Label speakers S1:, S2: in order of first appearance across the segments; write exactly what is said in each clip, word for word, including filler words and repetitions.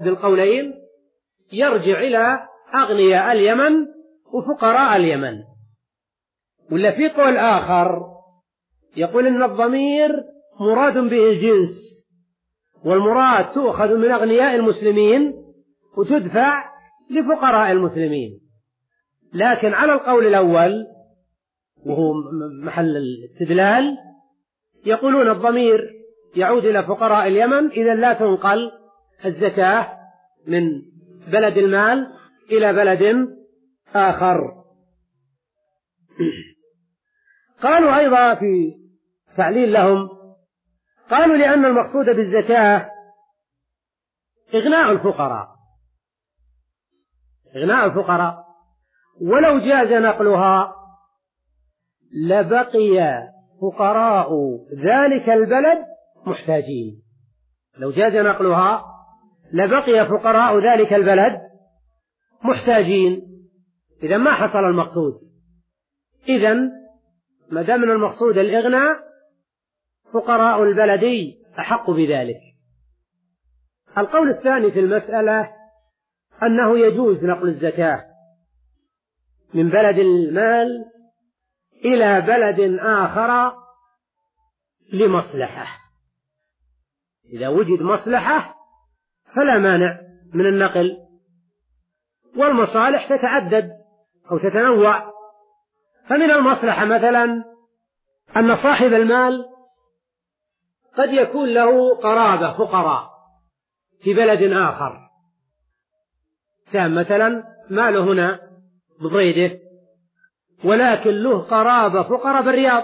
S1: بالقولين يرجع إلى أغنياء اليمن وفقراء اليمن. ولا في قول آخر يقول إن الضمير مراد به الجنس، والمراد تؤخذ من أغنياء المسلمين وتدفع لفقراء المسلمين. لكن على القول الأول وهو محل الاستدلال يقولون الضمير يعود إلى فقراء اليمن، إذا لا تنقل الزكاة من بلد المال إلى بلد آخر. قالوا أيضا في تعليل لهم، قالوا لأن المقصود بالزكاة إغناء الفقراء إغناء الفقراء ولو جاز نقلها لبقي فقراء ذلك البلد محتاجين. لو جاز نقلها لبقي فقراء ذلك البلد محتاجين. إذا ما حصل المقصود. إذن ما دام من المقصود الإغناء فقراء البلد أحق بذلك. القول الثاني في المسألة أنه يجوز نقل الزكاة من بلد المال إلى بلد آخر لمصلحة. إذا وجد مصلحة فلا مانع من النقل، والمصالح تتعدد أو تتنوع. فمن المصلحة مثلا أن صاحب المال قد يكون له قرابة فقراء في بلد آخر، كان مثلا ماله هنا بضيده ولكن له قرابة فقراء بالرياض،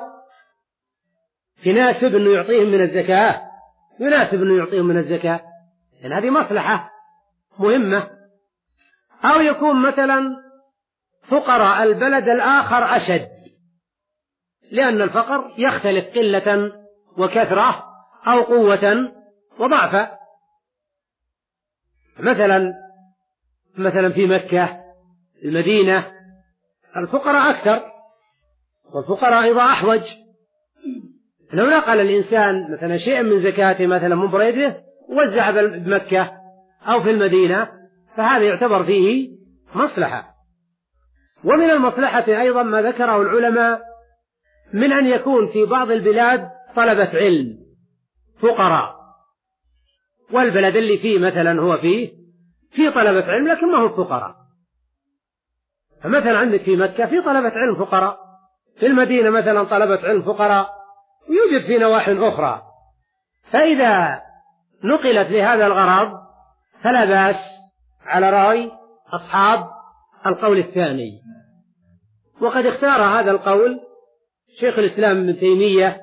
S1: يناسب أنه يعطيهم من الزكاة يناسب أنه يعطيهم من الزكاة لأن هذه مصلحة مهمة. أو يكون مثلا فقراء البلد الآخر أشد، لأن الفقر يختلف قلة وكثرة أو قوة وضعفا. مثلا مثلا في مكة المدينة الفقراء أكثر والفقراء أيضا أحوج. لو نقل الإنسان مثلا شيئا من زكاته مثلا من بريده ووزع بمكة أو في المدينة فهذا يعتبر فيه مصلحة. ومن المصلحة أيضا ما ذكره العلماء من أن يكون في بعض البلاد طلبة علم فقراء، والبلد اللي فيه مثلا هو فيه في طلبة علم لكن ما هو فقراء. فمثلا عندك في مكة في طلبة علم فقراء، في المدينة مثلا طلبة علم فقراء، ويوجد في نواحي أخرى. فإذا نقلت لهذا الغرض فلا بأس على رأي أصحاب القول الثاني. وقد اختار هذا القول شيخ الإسلام ابن تيمية،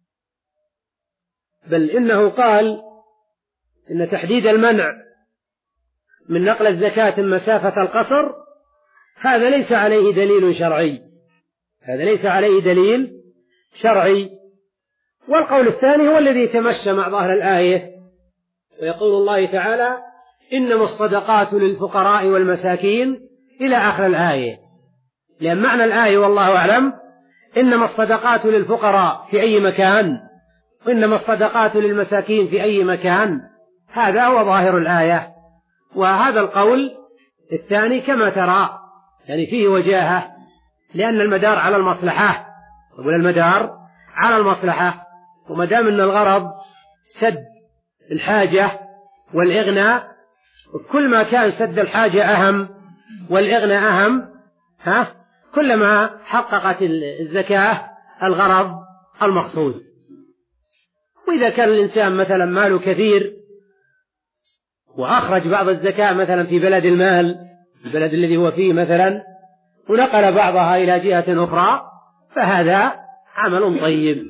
S1: بل إنه قال إن تحديد المنع من نقل الزكاة مسافة القصر هذا ليس عليه دليل شرعي هذا ليس عليه دليل شرعي. والقول الثاني هو الذي يتمشى مع ظاهر الآية، ويقول الله تعالى إنما الصدقات للفقراء والمساكين إلى آخر الآية. لأن معنى الآية والله أعلم إنما الصدقات للفقراء في أي مكان وإنما الصدقات للمساكين في أي مكان، هذا هو ظاهر الآية. وهذا القول الثاني كما ترى يعني فيه وجاهة، لأن المدار على المصلحة يقول المدار على المصلحة، وما دام أن الغرض سد الحاجة والإغناء، كل ما كان سد الحاجة أهم والإغناء أهم ها كلما حققت الزكاة الغرض المقصود. وإذا كان الإنسان مثلا ماله كثير وأخرج بعض الزكاة مثلا في بلد المال البلد الذي هو فيه مثلا ونقل بعضها إلى جهة أخرى فهذا عمل طيب.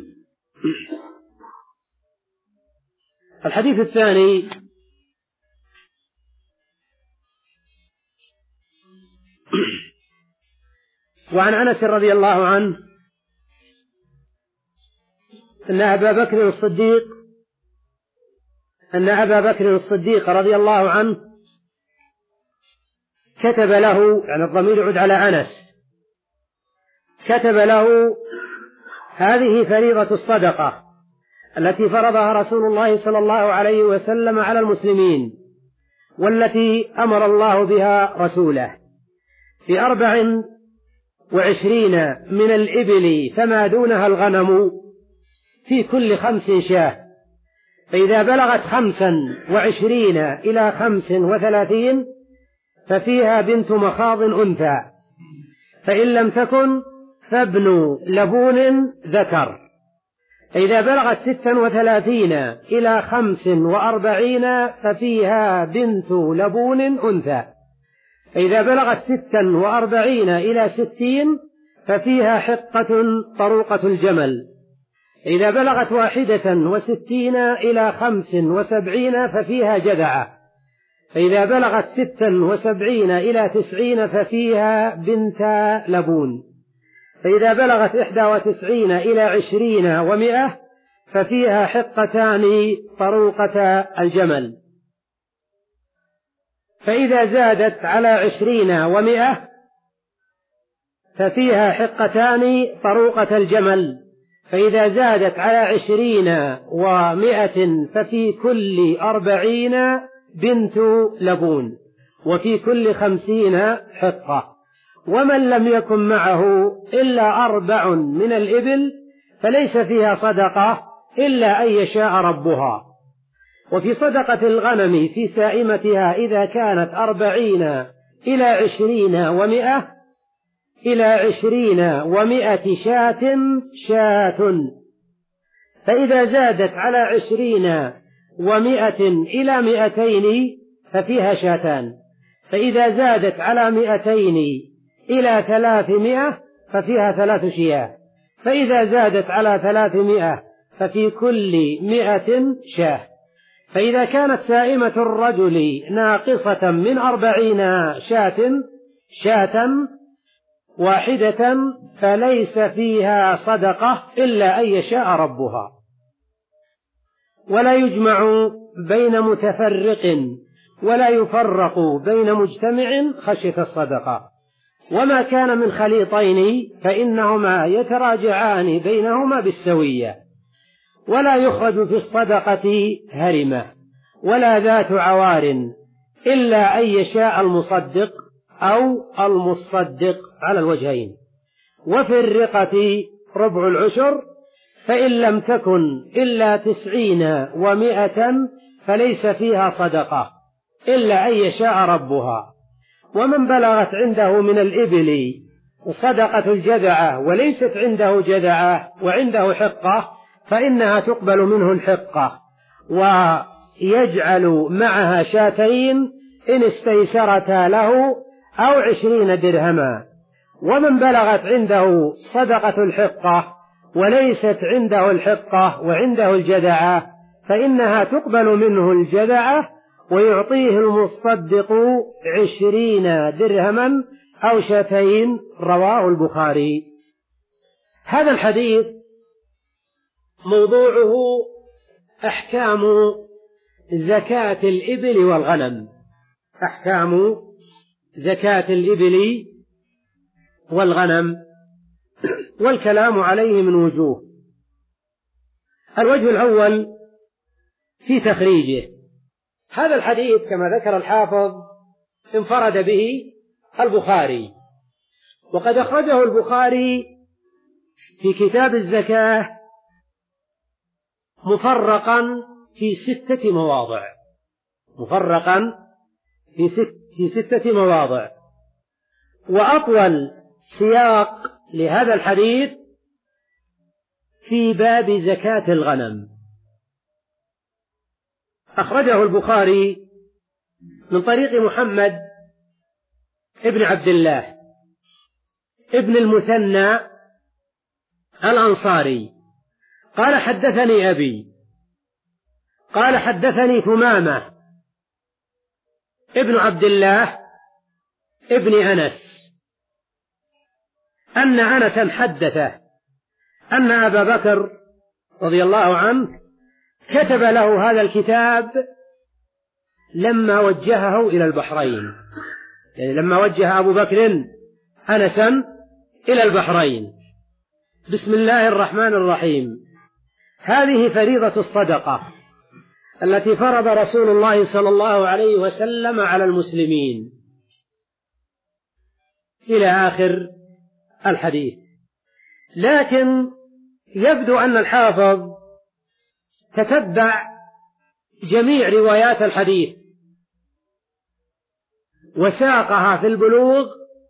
S1: الحديث الثاني وعن أنس رضي الله عنه أن أبا بكر الصديق أن أبا بكر الصديق رضي الله عنه كتب له، يعني الضمير يعود على أنس، كتب له هذه فريضة والتي أمر الله بها رسوله. في أربع وعشرين من الإبل فما دونها الغنم في كل خمس شاة، فإذا بلغت خمسا وعشرين إلى خمس وثلاثين ففيها بنت مخاض أنثى، فإن لم تكن فابن لبون ذكر. فإذا بلغت ستا وثلاثين إلى خمس وأربعين ففيها بنت لبون أنثى، فإذا بلغت ستا وأربعين إلى ستين ففيها حقة طروقة الجمل، إذا بلغت واحدة وستين إلى خمس وسبعين ففيها جذعة، فإذا بلغت ستا وسبعين إلى تسعين ففيها بنت لبون، فإذا بلغت إحدى وتسعين إلى عشرين ومئة ففيها حقتان طروقة الجمل، فإذا زادت على عشرين ومئة ففيها حقتان طروقة الجمل، فإذا زادت على عشرين ومئة ففي كل أربعين بنت لبون، وفي كل خمسين حقة. ومن لم يكن معه إلا أربع من الإبل فليس فيها صدقة إلا أن يشاء ربها. وفي صدقة الغنم في سائمتها إذا كانت أربعين إلى عشرين ومئة إلى عشرين ومئة شاة شاة، فإذا زادت على عشرين ومئة إلى مئتين ففيها شاتان، فإذا زادت على مئتين إلى ثلاثمائة ففيها ثلاث شياه، فإذا زادت على ثلاثمائة ففي كل مئة شاه. فإذا كانت سائمة الرجل ناقصة من أربعين شاة شاة واحدة فليس فيها صدقة إلا أن يشاء ربها. ولا يجمع بين متفرق ولا يفرق بين مجتمع خشية الصدقة. وما كان من خليطين فإنهما يتراجعان بينهما بالسوية. ولا يخرج في الصدقة هرمة ولا ذات عوار إلا أن يشاء المصدق أو المصدق على الوجهين. وفي الرقة ربع العشر، فإن لم تكن إلا تسعين ومائة فليس فيها صدقة إلا أن يشاء ربها. ومن بلغت عنده من الإبل صدقة الجذعة وليست عنده جذعة وعنده حقة فإنها تقبل منه الحقة، ويجعل معها شاتين إن استيسرتا له أو عشرين درهما. ومن بلغت عنده صدقة الحقة وليست عنده الحقة وعنده الجذعة فإنها تقبل منه الجذعة ويعطيه المصدق عشرين درهما أو شاتين. رواه البخاري. هذا الحديث موضوعه أحكام زكاة الإبل والغنم، أحكام زكاة الإبل والغنم، والكلام عليه من وجوه. الوجه الأول في تخريجه. هذا الحديث كما ذكر الحافظ انفرد به البخاري، وقد أخرجه البخاري في كتاب الزكاة مفرقا في ستة مواضع، مفرقا في, ست في ستة مواضع. وأطول سياق لهذا الحديث في باب زكاة الغنم. أخرجه البخاري من طريق محمد ابن عبد الله ابن المثنى الأنصاري قال حدثني أبي قال حدثني ثمامة ابن عبد الله ابن أنس أن أنسا حدثه أن أبا بكر رضي الله عنه كتب له هذا الكتاب لما وجهه إلى البحرين، يعني لما وجه أبو بكر أنسا إلى البحرين. بسم الله الرحمن الرحيم. هذه فريضة الصدقة التي فرض رسول الله صلى الله عليه وسلم على المسلمين إلى آخر الحديث. لكن يبدو أن الحافظ تتبع جميع روايات الحديث وساقها في البلوغ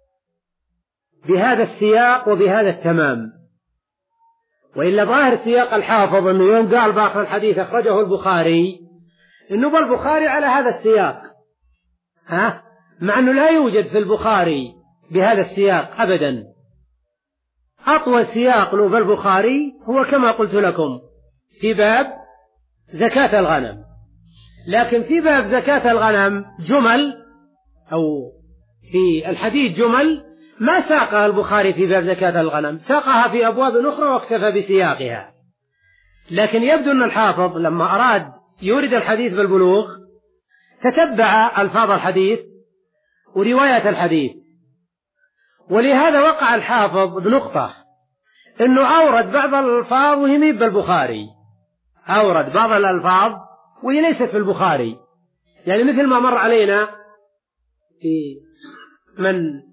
S1: بهذا السياق وبهذا التمام، وإلا ظاهر سياق الحافظ أنه يوم قال بآخر الحديث أخرجه البخاري إنه بالبخاري على هذا السياق، ها؟ مع أنه لا يوجد في البخاري بهذا السياق أبدا. أطول سياق له بالبخاري هو كما قلت لكم في باب زكاة الغنم، لكن في باب زكاة الغنم جمل أو في الحديث جمل ما ساقها البخاري في باب زكاة الغنم، ساقها في أبواب أخرى واكتفى بسياقها. لكن يبدو أن الحافظ لما أراد يورد الحديث بالبلوغ تتبع ألفاظ الحديث ورواية الحديث، ولهذا وقع الحافظ بنقطة أنه أورد بعض الألفاظ وهي مي بالبخاري، أورد بعض الألفاظ وهي ليست في البخاري، يعني مثل ما مر علينا في من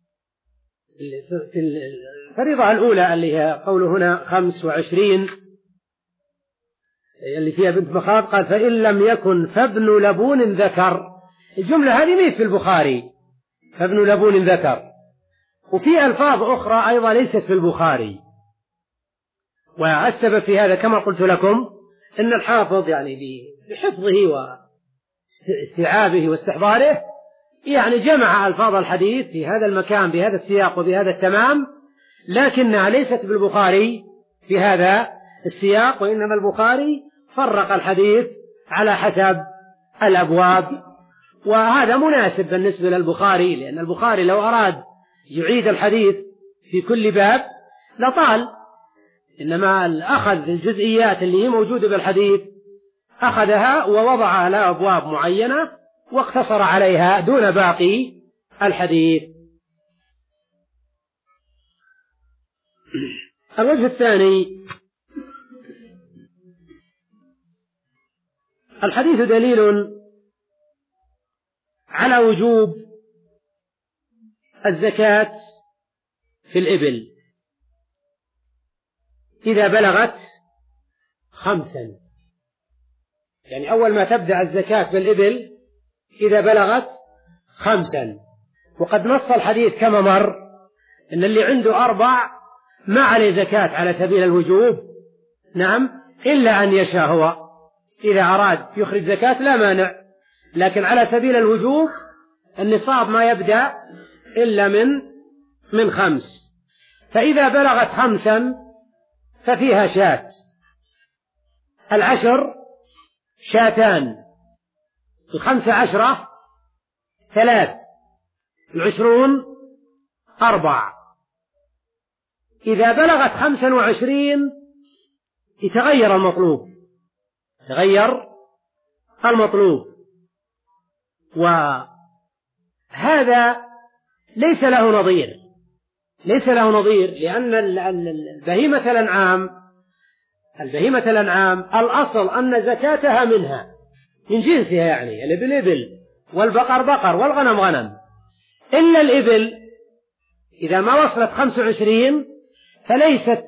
S1: في الفريضة الأولى اللي هي قوله هنا خمس وعشرين اللي فيها بنت مخاض، قال فإن لم يكن فابن لبون ذكر. الجملة هذه ميت في البخاري فابن لبون ذكر، وفي ألفاظ أخرى أيضا ليست في البخاري. والسبب في هذا كما قلت لكم أن الحافظ يعني بحفظه واستيعابه واستحضاره يعني جمع ألفاظ الحديث في هذا المكان بهذا السياق وبهذا التمام، لكنها ليست بالبخاري في هذا السياق، وإنما البخاري فرق الحديث على حسب الأبواب، وهذا مناسب بالنسبة للبخاري، لأن البخاري لو أراد يعيد الحديث في كل باب لطال، إنما أخذ الجزئيات اللي هي موجودة بالحديث أخذها ووضعها على أبواب معينة واقتصر عليها دون باقي الحديث. الوجه الثاني: الحديث دليل على وجوب الزكاة في الإبل إذا بلغت خمسا، يعني أول ما تبدأ الزكاة بالإبل إذا بلغت خمسا. وقد نص الحديث كما مر إن اللي عنده أربع ما عليه زكاة على سبيل الوجوب، نعم، إلا أن يشاء هو إذا أراد يخرج زكاة لا مانع، لكن على سبيل الوجوب النصاب ما يبدأ إلا من من خمس. فإذا بلغت خمسا ففيها شاة، العشر شاتان، الخمسة عشرة ثلاث، العشرون أربع. إذا بلغت خمسا وعشرين يتغير المطلوب، يتغير المطلوب، وهذا ليس له نظير، ليس له نظير لأن البهيمة الأنعام البهيمة الأنعام الأصل أن زكاتها منها من جنسها، يعني الإبل إبل والبقر بقر والغنم غنم، إلا الإبل إذا ما وصلت خمس وعشرين فليست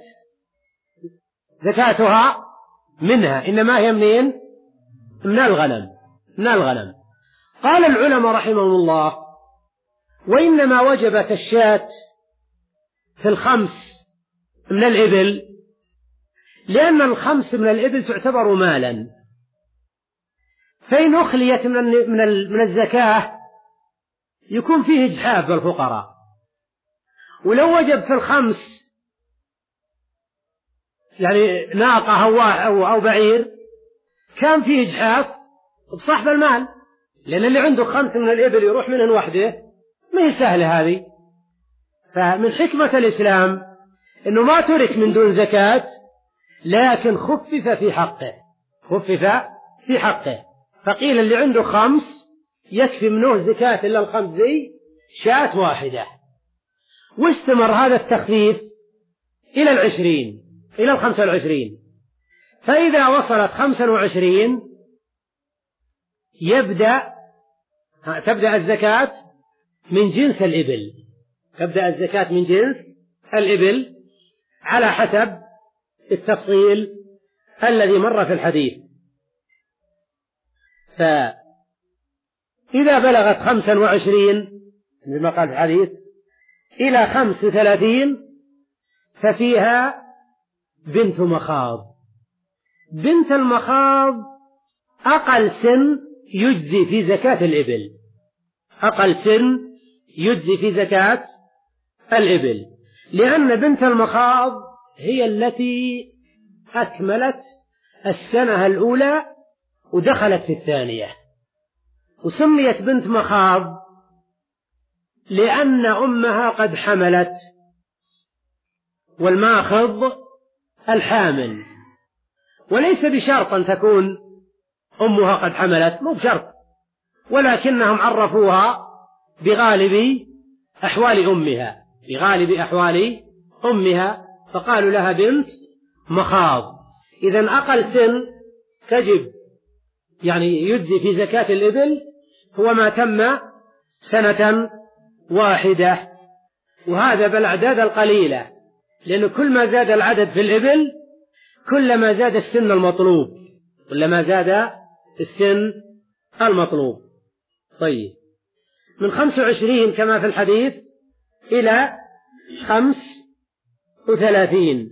S1: زكاتها منها، إنما هي منين؟ من الغنم من الغنم. قال العلماء رحمهم الله: وإنما وجبت الشاة في الخمس من الإبل لأن الخمس من الإبل تعتبر مالا، فإن أخليت من من من الزكاة يكون فيه إجحاف بالفقراء، ولو وجب في الخمس يعني ناقة أو أو أو بعير كان فيه إجحاف بصاحب المال، لأن اللي عنده خمس من الإبل يروح منهن وحده ما هي سهلة هذه. فمن حكمة الإسلام إنه ما ترك من دون زكاة، لكن خفف في حقه، خفف في حقه، فقيل اللي عنده خمس يكفي منه زكاة إلا الخمس ذي شاة واحدة. واستمر هذا التخفيف إلى العشرين، إلى الخمسة والعشرين، فإذا وصلت خمسا وعشرين يبدأ تبدأ الزكاة من جنس الإبل، تبدأ الزكاة من جنس الإبل على حسب التفصيل الذي مر في الحديث. فإذا بلغت خمسا وعشرين مثل قال في الحديث إلى خمس وثلاثين ففيها بنت مخاض. بنت المخاض أقل سن يجزي في زكاة الإبل، أقل سن يجزي في زكاة الإبل، لأن بنت المخاض هي التي أكملت السنة الأولى ودخلت في الثانية. وسميت بنت مخاض لأن أمها قد حملت، والماخض الحامل، وليس بشرط أن تكون أمها قد حملت، مو بشرط، ولكنهم عرفوها بغالب أحوال أمها، بغالب أحوال أمها، فقالوا لها بنت مخاض. إذن أقل سن تجب يعني يجزي في زكاة الإبل هو ما تم سنة واحدة، وهذا بالأعداد القليلة، لأن كل ما زاد العدد في الإبل كلما زاد السن المطلوب، كلما زاد السن المطلوب. طيب، من خمس وعشرين كما في الحديث إلى خمس وثلاثين.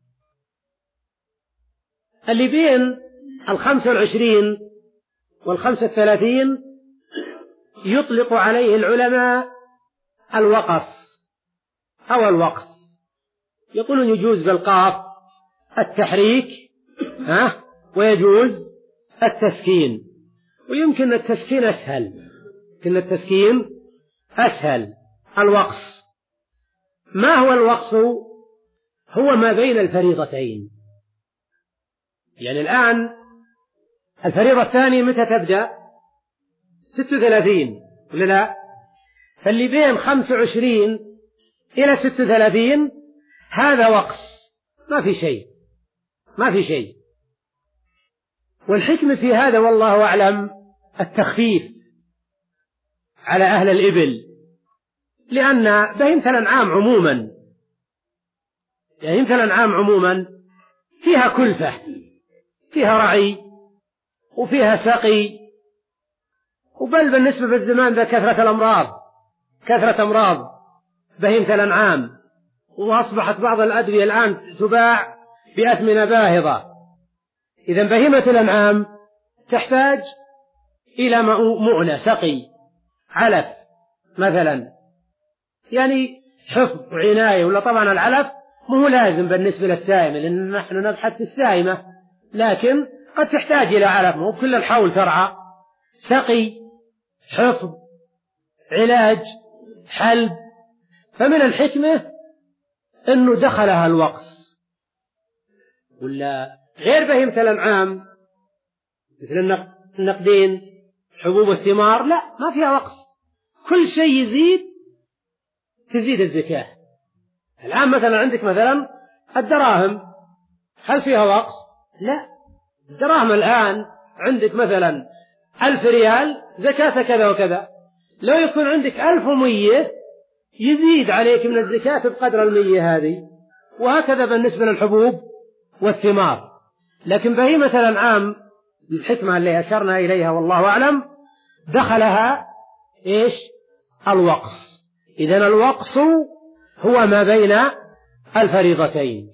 S1: اللي بين الخمس والعشرين والخمس الثلاثين يطلق عليه العلماء الوقص أو الوقص، يقولون يجوز بالقاف التحريك ها ويجوز التسكين، ويمكن التسكين أسهل، يمكن التسكين أسهل. الوقص، ما هو الوقص؟ هو ما بين الفريضتين. يعني الآن الفريضة الثانية متى تبدأ؟ ست وثلاثين ولا لا؟ فاللي بين خمس وعشرين إلى ست وثلاثين هذا وقص، ما في شيء، ما في شيء. والحكمة في هذا والله أعلم التخفيف على أهل الإبل، لأن بهيمة الأنعام عموما، بهيمة الأنعام عموما فيها كلفة، فيها رعي وفيها سقي، وبل بالنسبة في الزمان ذا كثرة الأمراض، كثرة أمراض بهيمة الأنعام، وأصبحت بعض الأدوية الآن تباع بأثمنة باهظة. إذن بهيمة الأنعام تحتاج إلى مؤنة، سقي، علف مثلا، يعني حفظ وعناية. ولا طبعا العلف مو لازم بالنسبة للسائمة، لأن نحن نبحث في السائمة، لكن قد تحتاج إلى علف، مو كل الحول ترعى. سقي، حفظ، علاج، حلب. فمن الحكمة أنه دخلها الوقص. ولا غير بهيمة الأنعام مثل النقدين، حبوب الثمار، لا ما فيها وقص، كل شيء يزيد تزيد الزكاة. الآن مثلا عندك مثلا الدراهم، هل فيها وقص؟ لا، الدراهم الآن عندك مثلا ألف ريال زكاة كذا وكذا، لو يكون عندك ألف ومية يزيد عليك من الزكاة بقدر المية هذه، وهكذا بالنسبة للحبوب والثمار. لكن بهيمة الأنعام الحكمة اللي أشرنا إليها والله أعلم دخلها إيش؟ الوقص. إذن الوقص هو ما بين الفريضتين.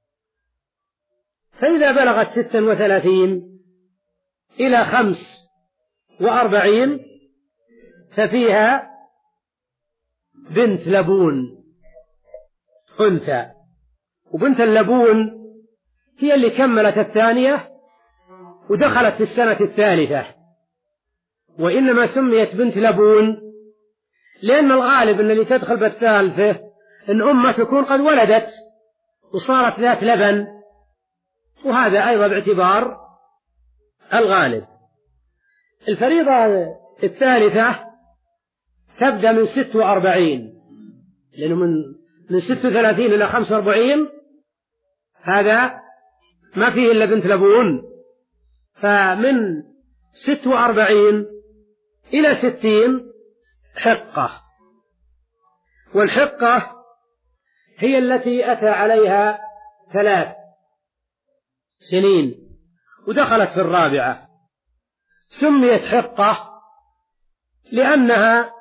S1: فإذا بلغت ستا وثلاثين إلى خمس وأربعين ففيها بنت لبون أنثى. وبنت اللبون هي اللي كملت الثانية ودخلت في السنة الثالثة، وإنما سميت بنت لبون لأن الغالب أن اللي تدخل بالثالثة أن أمها تكون قد ولدت وصارت ذات لبن، وهذا أيضا باعتبار الغالب. الفريضة الثالثة تبدأ من ست وأربعين، لأنه من من ست وثلاثين إلى خمس وأربعين هذا ما فيه إلا بنت لبون. فمن ست وأربعين إلى ستين حقة، والحقة هي التي أتى عليها ثلاث سنين ودخلت في الرابعة. سميت حقة لأنها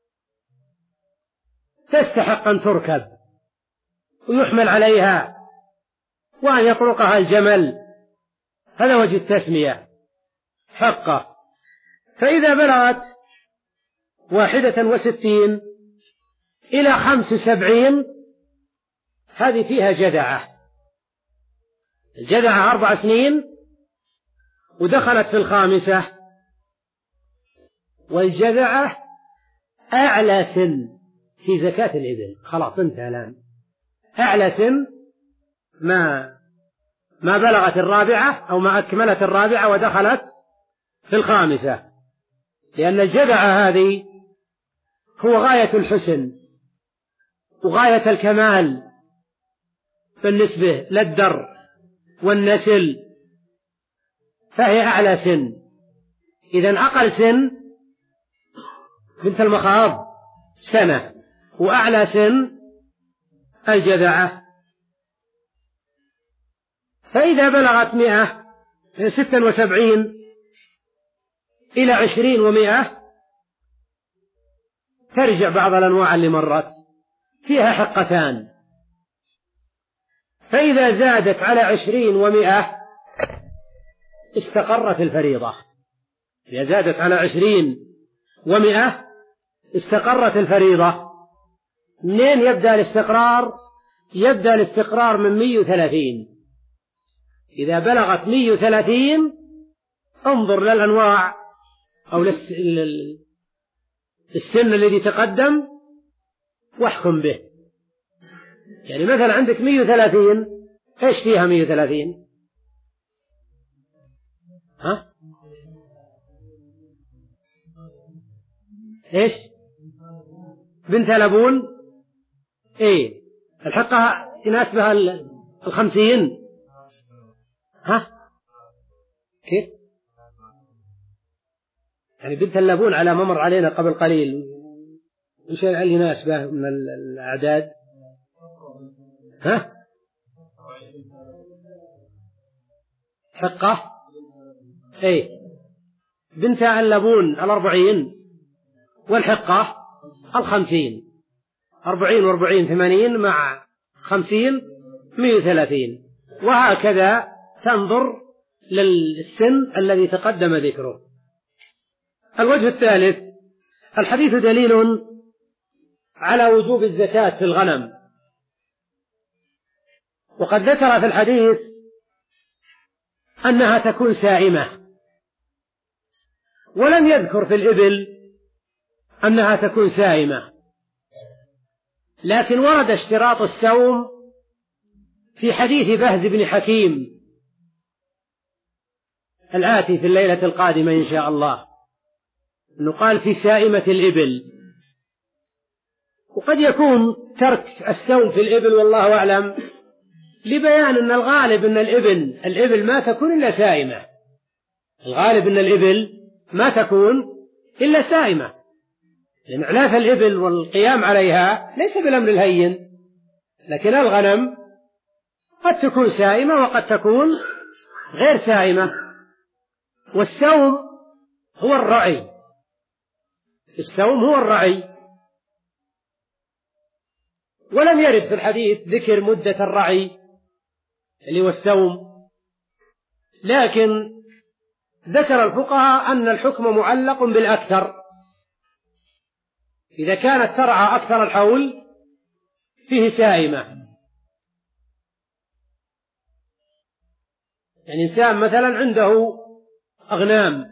S1: تستحق أن تركب ويحمل عليها وأن يطرقها الجمل، هذا وجه التسمية حقة. فإذا بلغت واحدة وستين إلى خمس وسبعين هذه فيها جذعة. الجذعة أربع سنين ودخلت في الخامسة، والجذعة أعلى سن في زكاة الإبل. خلاص انتهى الآن، أعلى سن ما ما بلغت الرابعة أو ما أكملت الرابعة ودخلت في الخامسة، لأن الجذعة هذه هو غاية الحسن وغاية الكمال بالنسبة للدر والنسل، فهي أعلى سن. إذن أقل سن بنت المخاض سنة، وأعلى سن الجذعة. فإذا بلغت مئة ستة وسبعين إلى عشرين ومئة ترجع بعض الأنواع اللي مرت فيها حقتان. فإذا زادت على عشرين ومئة استقرت الفريضة. إذا زادت على عشرين ومئة استقرت الفريضة. منين يبدأ الاستقرار؟ يبدأ الاستقرار من مئة وثلاثين. إذا بلغت مئة وثلاثين انظر للأنواع أو السن الذي تقدم واحكم به. يعني مثلا عندك مئة وثلاثين، ايش فيها مئة وثلاثين؟ ها؟ ايش؟ بنت لبون. ايه الحقها يناسبها الخمسين. ها كيف؟ يعني بنت اللبون على ما مر علينا قبل قليل وش اللي يناسبه من الأعداد؟ ها؟ حقة ايه بنت اللبون الأربعين والحقة الخمسين. أربعين وأربعين ثمانين مع خمسين مئة وثلاثين، وهكذا تنظر للسن الذي تقدم ذكره. الوجه الثالث: الحديث دليل على وجوب الزكاة في الغنم. وقد ذكر في الحديث أنها تكون سائمة، ولم يذكر في الإبل أنها تكون سائمة، لكن ورد اشتراط السوم في حديث بهز بن حكيم الآتي في الليلة القادمة إن شاء الله، أنه قال في سائمة الإبل. وقد يكون ترك السوم في الإبل والله أعلم لبيان أن الغالب أن الإبل الإبل ما تكون إلا سائمة. الغالب أن الإبل ما تكون إلا سائمة، لأن إعلاف الإبل والقيام عليها ليس بالأمر الهين، لكن الغنم قد تكون سائمة وقد تكون غير سائمة. والسوم هو الرعي، السوم هو الرعي. ولم يرد في الحديث ذكر مدة الرعي اللي هو السوم، لكن ذكر الفقهاء أن الحكم معلق بالأكثر. إذا كانت ترعى أكثر الحول فيه سائمة. يعني إنسان مثلا عنده أغنام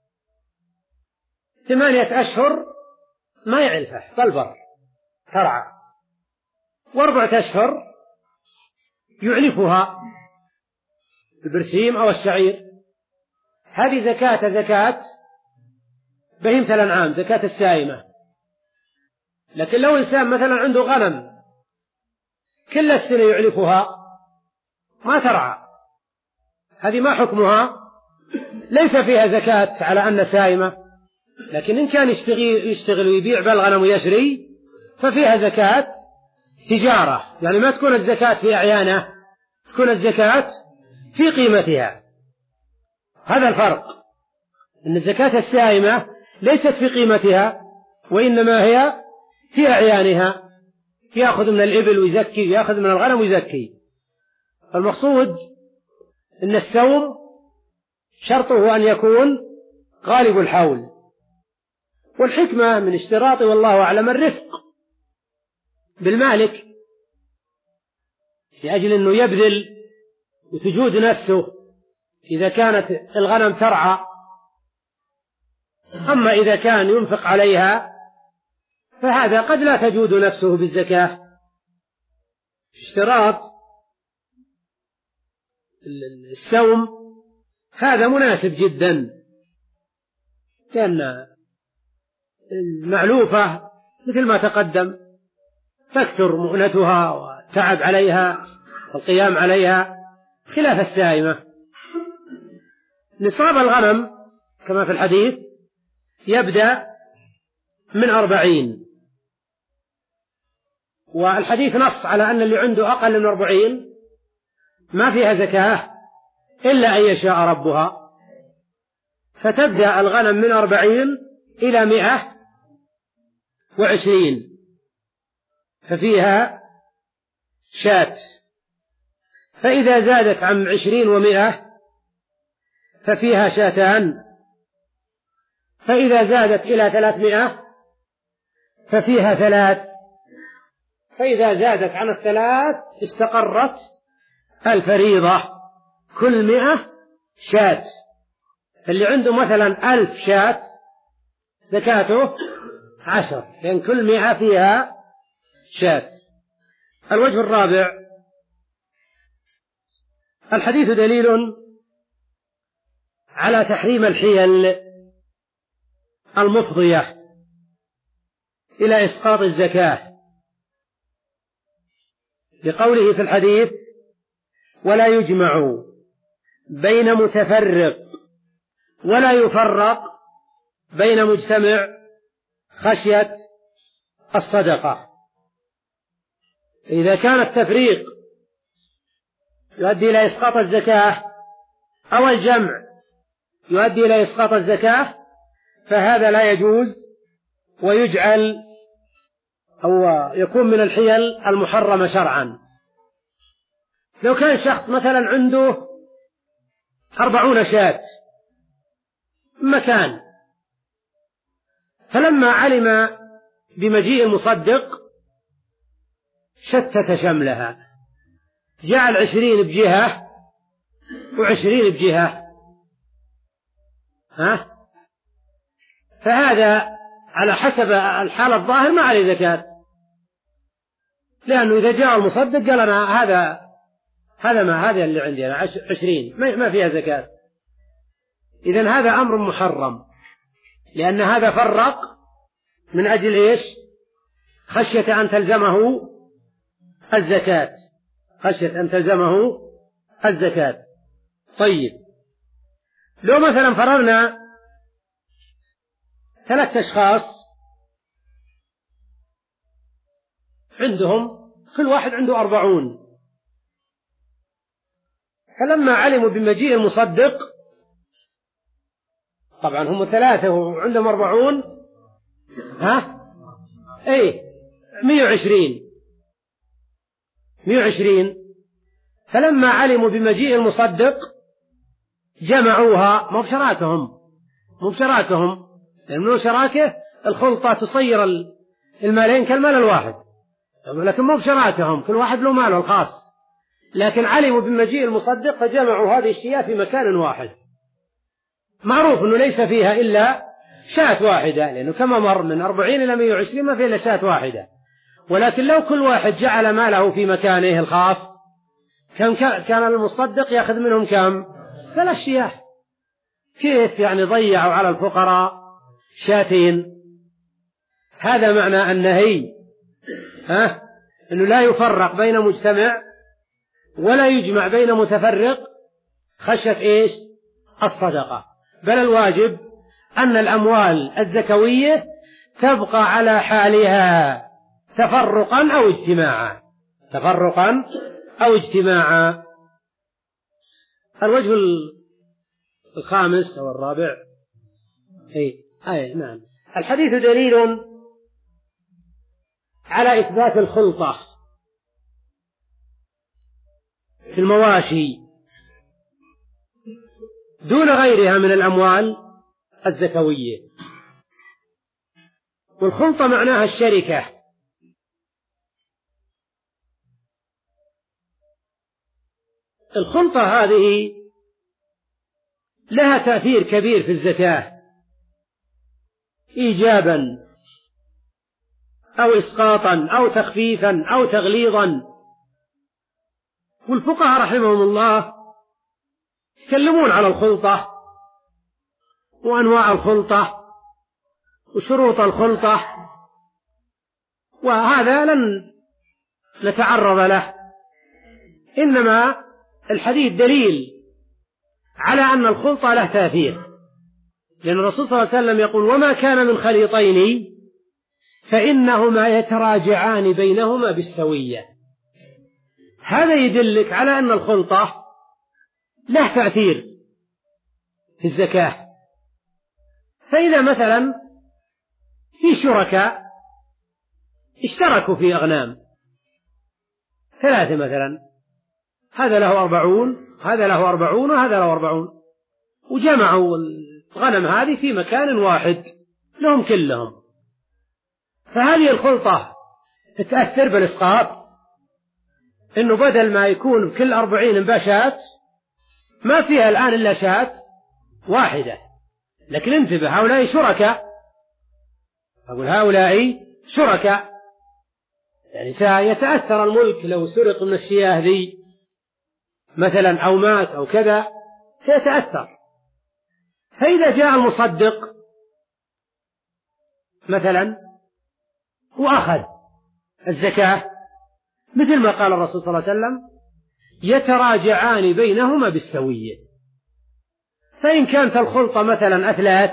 S1: ثمانية أشهر ما يعلفه بالبر ترعى، وأربعة أشهر يعلفها البرسيم أو الشعير، هذه زكاة زكاة بهيمة الأنعام، زكاة السائمة. لكن لو إنسان مثلا عنده غنم كل السنة يعلفها ما ترعى، هذه ما حكمها؟ ليس فيها زكاة على أن سائمة، لكن إن كان يشتغل, يشتغل ويبيع بالغنم ويشري ففيها زكاة تجارة، يعني ما تكون الزكاة في أعيانه، تكون الزكاة في قيمتها. هذا الفرق، أن الزكاة السائمة ليست في قيمتها وإنما هي في أعيانها، يأخذ من الإبل ويزكي، يأخذ من الغنم ويزكي. المقصود أن السوم شرطه أن يكون غالب الحول، والحكمة من اشتراط والله أعلم الرفق بالمالك لأجل أنه يبذل وتجود نفسه إذا كانت الغنم ترعى. أما إذا كان ينفق عليها فهذا قد لا تجود نفسه بالزكاة. اشتراط السوم هذا مناسب جدا، لأن المعلوفة مثل ما تقدم تكثر مؤنتها والتعب عليها والقيام عليها، خلاف السائمة. نصاب الغنم كما في الحديث يبدأ من أربعين، والحديث نص على أن اللي عنده أقل من أربعين ما فيها زكاة إلا أن يشاء ربها، فتبدأ الغنم من أربعين إلى مئة وعشرين ففيها شاة، فإذا زادت عن عشرين ومئة ففيها شاتان، فإذا زادت إلى ثلاثمائة ففيها ثلاث، فإذا زادت عن الثلاث استقرت الفريضة، كل مئة شاة. اللي عنده مثلا ألف شاة زكاته عشر، لأن كل مئة فيها شاة. الوجه الرابع، الحديث دليل على تحريم الحيل المفضية إلى إسقاط الزكاة، بقوله في الحديث: ولا يجمع بين متفرق ولا يفرق بين مجتمع خشية الصدقة. إذا كان التفريق يؤدي إلى إسقاط الزكاة أو الجمع يؤدي إلى إسقاط الزكاة فهذا لا يجوز، ويجعل أو يكون من الحيل المحرمة شرعا. لو كان شخص مثلا عنده أربعون شاة مكان، فلما علم بمجيء المصدق شتت شملها، جعل عشرين بجهة وعشرين بجهة، ها؟ فهذا على حسب الحالة الظاهر ما عليه زكاة، لأنه إذا جاء المصدق قال أنا هذا هذا ما هذا اللي عندي أنا عشرين ما فيها زكاة. إذن هذا أمر محرم، لأن هذا فرق من أجل إيش؟ خشية أن تلزمه الزكاة، خشية أن تلزمه الزكاة. طيب، لو مثلا فرضنا ثلاثة أشخاص عندهم كل واحد عنده أربعون، فلما علموا بمجيء المصدق، طبعا هم ثلاثة وعندهم أربعون، ها ايه مئة وعشرين مئة وعشرين، فلما علموا بمجيء المصدق جمعوها، مو بشراكهم مو بشراكهم لأنه شراكه الخلطة تصير المالين كالمال الواحد، لكن مو بشراكهم، كل واحد له ماله الخاص، لكن علموا بمجيء المصدق فجمعوا هذه الشياء في مكان واحد. معروف أنه ليس فيها إلا شاة واحدة، لأنه كما مر من أربعين إلى مئة وعشرين ما فيها إلا شاة واحدة، ولكن لو كل واحد جعل ماله في مكانه الخاص كان كان المصدق يأخذ منهم كم؟ ثلاث شياه. كيف يعني ضيعوا على الفقراء شاتين؟ هذا معنى النهي، ها؟ أنه لا يفرق بين مجتمع ولا يجمع بين متفرق خشية إيش؟ الصدقة. بل الواجب أن الأموال الزكوية تبقى على حالها تفرقا أو اجتماعا، تفرقا أو اجتماعا. الوجه الخامس أو الرابع، أي أي نعم، الحديث دليل على إثبات الخلطة في المواشي دون غيرها من الأموال الزكوية. والخلطة معناها الشركة، الخلطة هذه لها تأثير كبير في الزكاة إيجابا أو إسقاطا أو تخفيفا أو تغليظا. والفقهاء رحمهم الله يتكلمون على الخلطة وأنواع الخلطة وشروط الخلطة، وهذا لن نتعرض له، إنما الحديث دليل على أن الخلطة له تأثير، لأن الرسول صلى الله عليه وسلم يقول: وما كان من خليطين فإنهما يتراجعان بينهما بالسوية. هذا يدلك على أن الخلطة له تأثير في الزكاة. فإذا مثلا في شركاء اشتركوا في أغنام ثلاثة مثلا، هذا له أربعون هذا له أربعون وهذا له أربعون، وجمعوا الغنم هذه في مكان واحد لهم كلهم، فهذه الخلطة تتأثر بالإسقاط، إنه بدل ما يكون كل أربعين بشات ما فيها الآن إلا شات واحدة. لكن انتبه، هؤلاء شركاء، أقول هؤلاء شركاء، يعني سيتأثر الملك لو سرق من الشياه ذي مثلا أو مات أو كذا سيتأثر. فإذا جاء المصدق مثلا وأخذ الزكاة مثل ما قال الرسول صلى الله عليه وسلم: يتراجعان بينهما بالسوية. فإن كانت الخلطة مثلا أثلاث،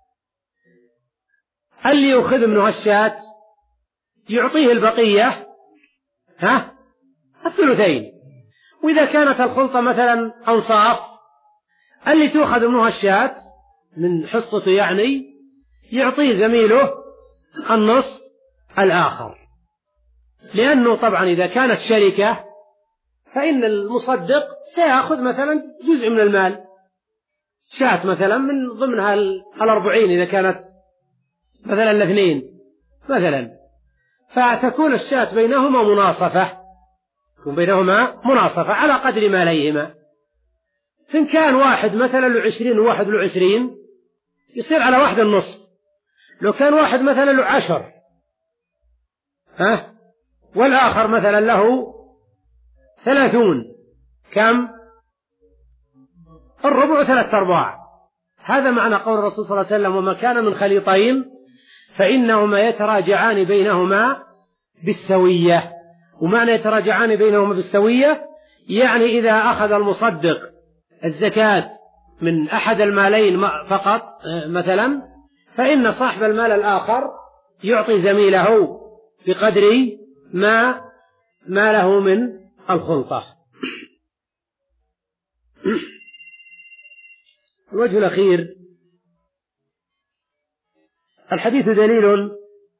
S1: اللي يأخذ منه الشاة يعطيه البقية ها الثلثين. وإذا كانت الخلطة مثلا أنصاف، اللي تأخذ منه الشاة من حصته يعني يعطيه زميله النصف الآخر، لأنه طبعا إذا كانت شركة فإن المصدق سيأخذ مثلا جزء من المال، شاة مثلا من ضمنها الأربعين إذا كانت مثلا الاثنين مثلا، فتكون الشاة بينهما مناصفة، يكون بينهما مناصفة على قدر ماليهما. فإن كان واحد مثلا له عشرين وواحد له عشرين يصير على واحد النصف. لو كان واحد مثلا له عشر ها والآخر مثلا له ثلاثون، كم؟ الربع ثلاثة أرباع. هذا معنى قول الرسول صلى الله عليه وسلم: وما كان من خليطين فإنهما يتراجعان بينهما بالسوية. ومعنى يتراجعان بينهما بالسوية يعني إذا أخذ المصدق الزكاة من أحد المالين فقط مثلا، فإن صاحب المال الآخر يعطي زميله بقدر ما ما له من الخلطة. الوجه الأخير، الحديث دليل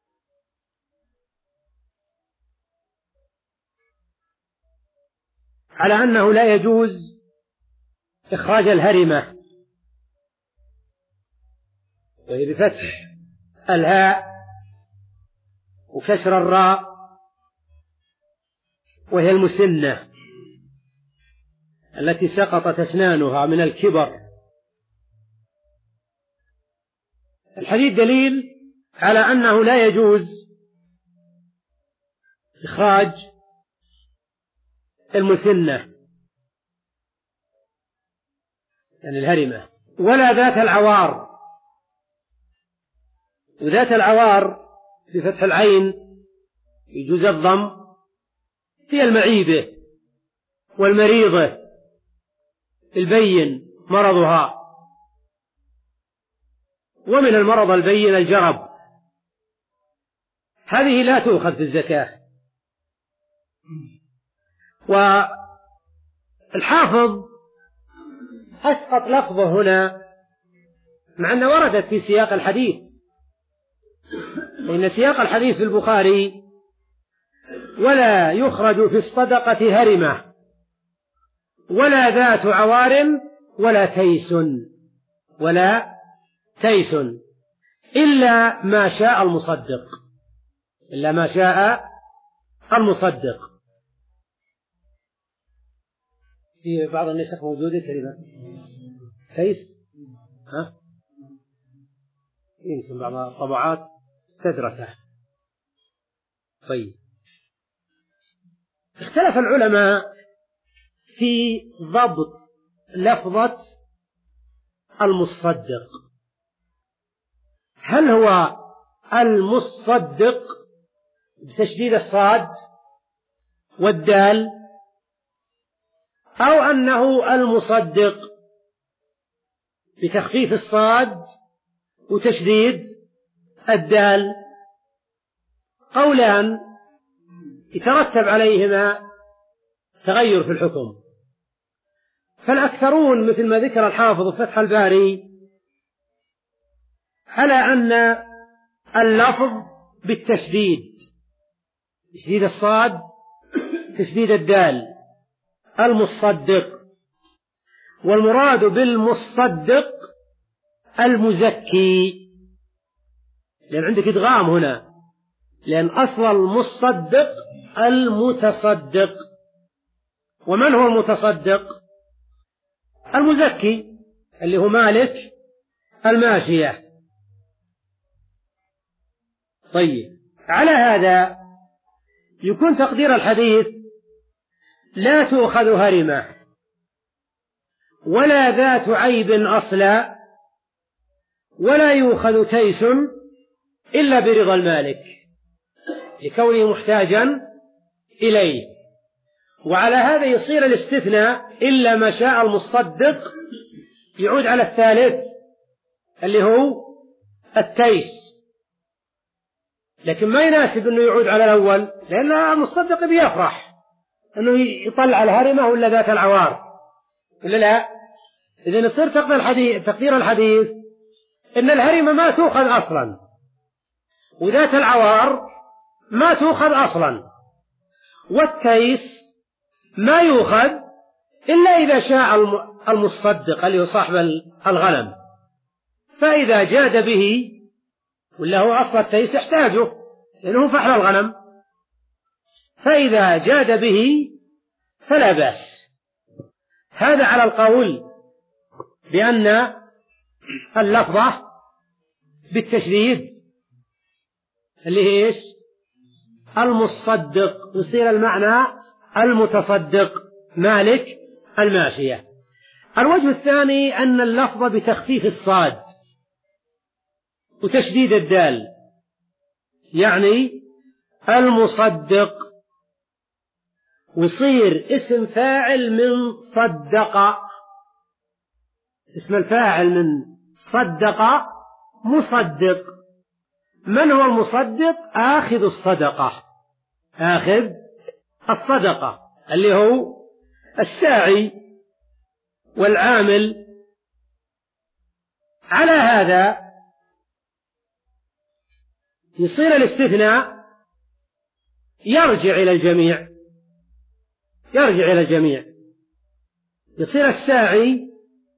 S1: على أنه لا يجوز إخراج الهرمة، وهي بفتح الهاء وكسر الراء، وهي المسنة التي سقطت أسنانها من الكبر. الحديث دليل على أنه لا يجوز إخراج المسنة يعني الهرمة، ولا ذات العوار. وذات العوار بفتح العين يجوز الضم، هي المعيبة والمريضة البين مرضها، ومن المرض البين الجرب، هذه لا تؤخذ في الزكاة. والحافظ أسقط لفظه هنا مع أنه وردت في سياق الحديث، لأن سياق الحديث في البخاري: ولا يخرج في الصدقة هرمة ولا ذات عوار ولا تيس ولا تيس إلا ما شاء المصدق، إلا ما شاء المصدق. في بعض النسخ موجودة كلمة تيس، ها؟ يمكن بعض الطبعات استدركه. طيب، اختلف العلماء في ضبط لفظة المصدق، هل هو المصدق بتشديد الصاد والدال، أو أنه المصدق بتخفيف الصاد وتشديد الدال؟ قولان يترتب عليهما تغير في الحكم، فالأكثرون مثل ما ذكر الحافظ فتح الباري على أن اللفظ بالتشديد، تشديد الصاد تشديد الدال، المصدق، والمراد بالمصدق المزكي، لأن عندك إدغام هنا، لأن أصل المصدق المتصدق. ومن هو المتصدق؟ المزكي اللي هو مالك الماشية. طيب، على هذا يكون تقدير الحديث: لا تؤخذ هرمة ولا ذات عيب أصلا ولا يؤخذ تيس إلا برضا المالك لكونه محتاجا إليه. وعلى هذا يصير الاستثناء إلا ما شاء المصدق يعود على الثالث اللي هو التيس، لكن ما يناسب أنه يعود على الأول، لأن المصدق بيفرح أنه يطلع الهرمة ولا ذات العوار، ولا لا؟ إذن يصير تقدير الحديث, تقدير الحديث إن الهرمة ما تؤخذ أصلا وذات العوار ما تؤخذ أصلا، والتيس ما يؤخذ إلا إذا شاء المصدق اللي هو صاحب الغنم، فإذا جاد به ولا هو أصل التيس يحتاجه لأنه فحل الغنم، فإذا جاد به فلا بأس. هذا على القول بأن اللفظة بالتشديد اللي هي إيش؟ المصدق، يصير المعنى المتصدق مالك الماشية. الوجه الثاني أن اللفظة بتخفيف الصاد وتشديد الدال، يعني المصدق، ويصير اسم فاعل من صدق، اسم الفاعل من صدق مصدق. من هو المصدق؟ آخذ الصدقة، آخذ الصدقة اللي هو الساعي والعامل. على هذا يصير الاستثناء يرجع إلى الجميع، يرجع إلى الجميع. يصير الساعي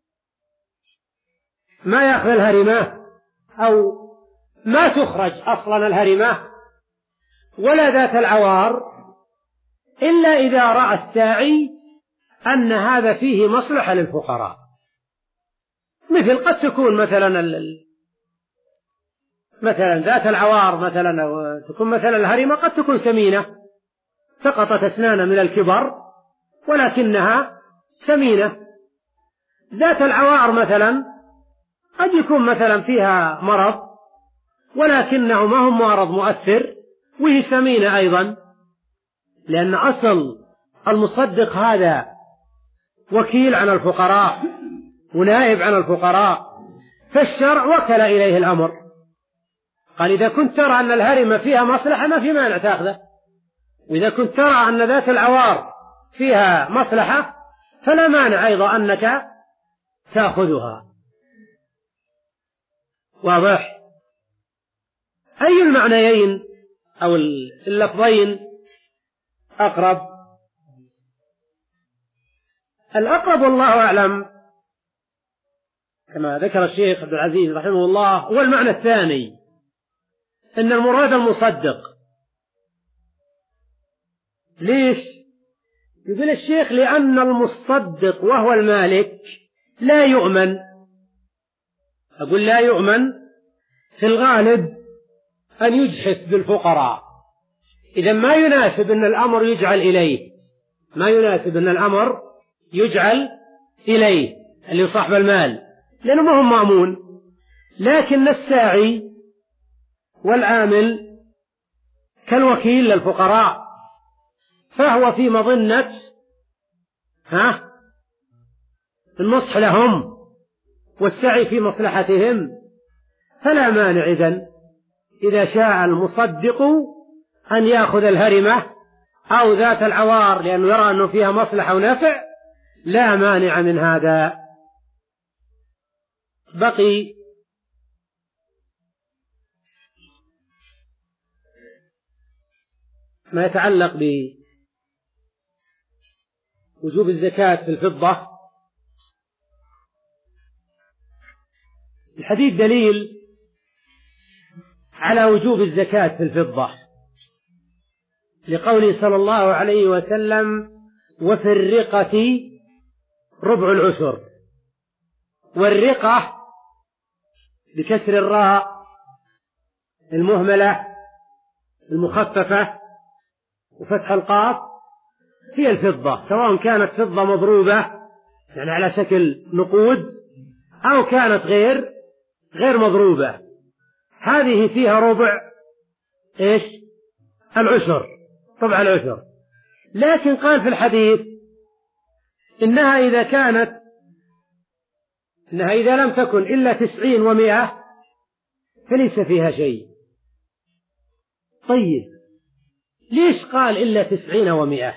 S1: ما يأخذ الهرمة أو ما تخرج أصلا الهرمة ولا ذات العوار إلا إذا رأى الساعي أن هذا فيه مصلحة للفقراء، مثل قد تكون مثلا مثلا ذات العوار، مثلا أو تكون مثلا الهرمة قد تكون سمينة سقطت أسنانها من الكبر ولكنها سمينة. ذات العوار مثلا قد يكون مثلا فيها مرض ولكنه ما هو مرض مؤثر وهي سمينة أيضا، لأن أصل المصدق هذا وكيل عن الفقراء ونائب عن الفقراء، فالشرع وكل إليه الأمر، قال إذا كنت ترى أن الهرم فيها مصلحة ما في مانع تأخذه، وإذا كنت ترى أن ذات العوار فيها مصلحة فلا مانع أيضا أنك تأخذها. واضح؟ أي المعنيين أو اللفظين أقرب؟ الأقرب والله أعلم كما ذكر الشيخ عبد العزيز رحمه الله هو المعنى الثاني، إن المراد المصدق. ليش؟ يقول الشيخ لأن المصدق وهو المالك لا يؤمن. أقول لا يؤمن في الغالب أن يجحف بالفقراء، إذا ما يناسب أن الأمر يجعل إليه، ما يناسب أن الأمر يجعل إليه اللي صاحب المال، لأنه ما هو مأمون. لكن الساعي والعامل كالوكيل للفقراء، فهو في مظنة ها النصح لهم والسعي في مصلحتهم، فلا مانع إذن إذا شاء المصدق أن يأخذ الهرمة أو ذات العوار لأنه يرى أنه فيها مصلحة ونفع، لا مانع من هذا. بقي ما يتعلق بوجوب الزكاة في الفضة. الحديث دليل على وجوب الزكاة في الفضة لقوله صلى الله عليه وسلم وفي الرقة ربع العشر. والرقة بكسر الراء المهملة المخففة وفتح القاف هي الفضة، سواء كانت فضة مضروبة يعني على شكل نقود أو كانت غير غير مضروبة، هذه فيها ربع إيش العشر، ربع العشر. لكن قال في الحديث إنها إذا كانت إنها إذا لم تكن إلا تسعين ومئة فليس فيها شيء. طيب ليش قال إلا تسعين ومئة؟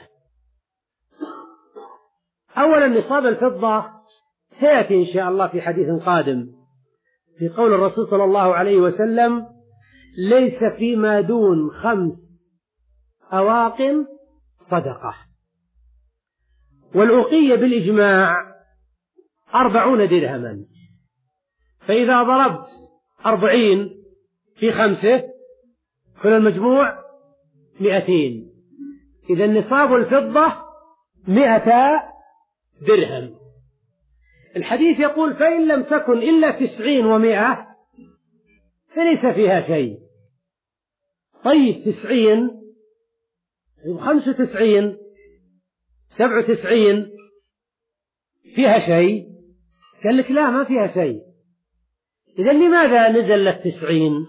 S1: أولا نصاب الفضة سيأتي إن شاء الله في حديث قادم في قول الرسول صلى الله عليه وسلم ليس فيما دون خمس أواق صدقة. والأوقية بالإجماع أربعون درهما، فإذا ضربت أربعين في خمسة كل المجموع مئتين، إذا نصاب الفضة مئتا درهم. الحديث يقول فإن لم تكن إلا تسعين ومئة فليس فيها شيء. طيب تسعين خمسة وتسعين سبعة وتسعين فيها شيء؟ قال لك لا ما فيها شيء. إذا لماذا نزل للتسعين؟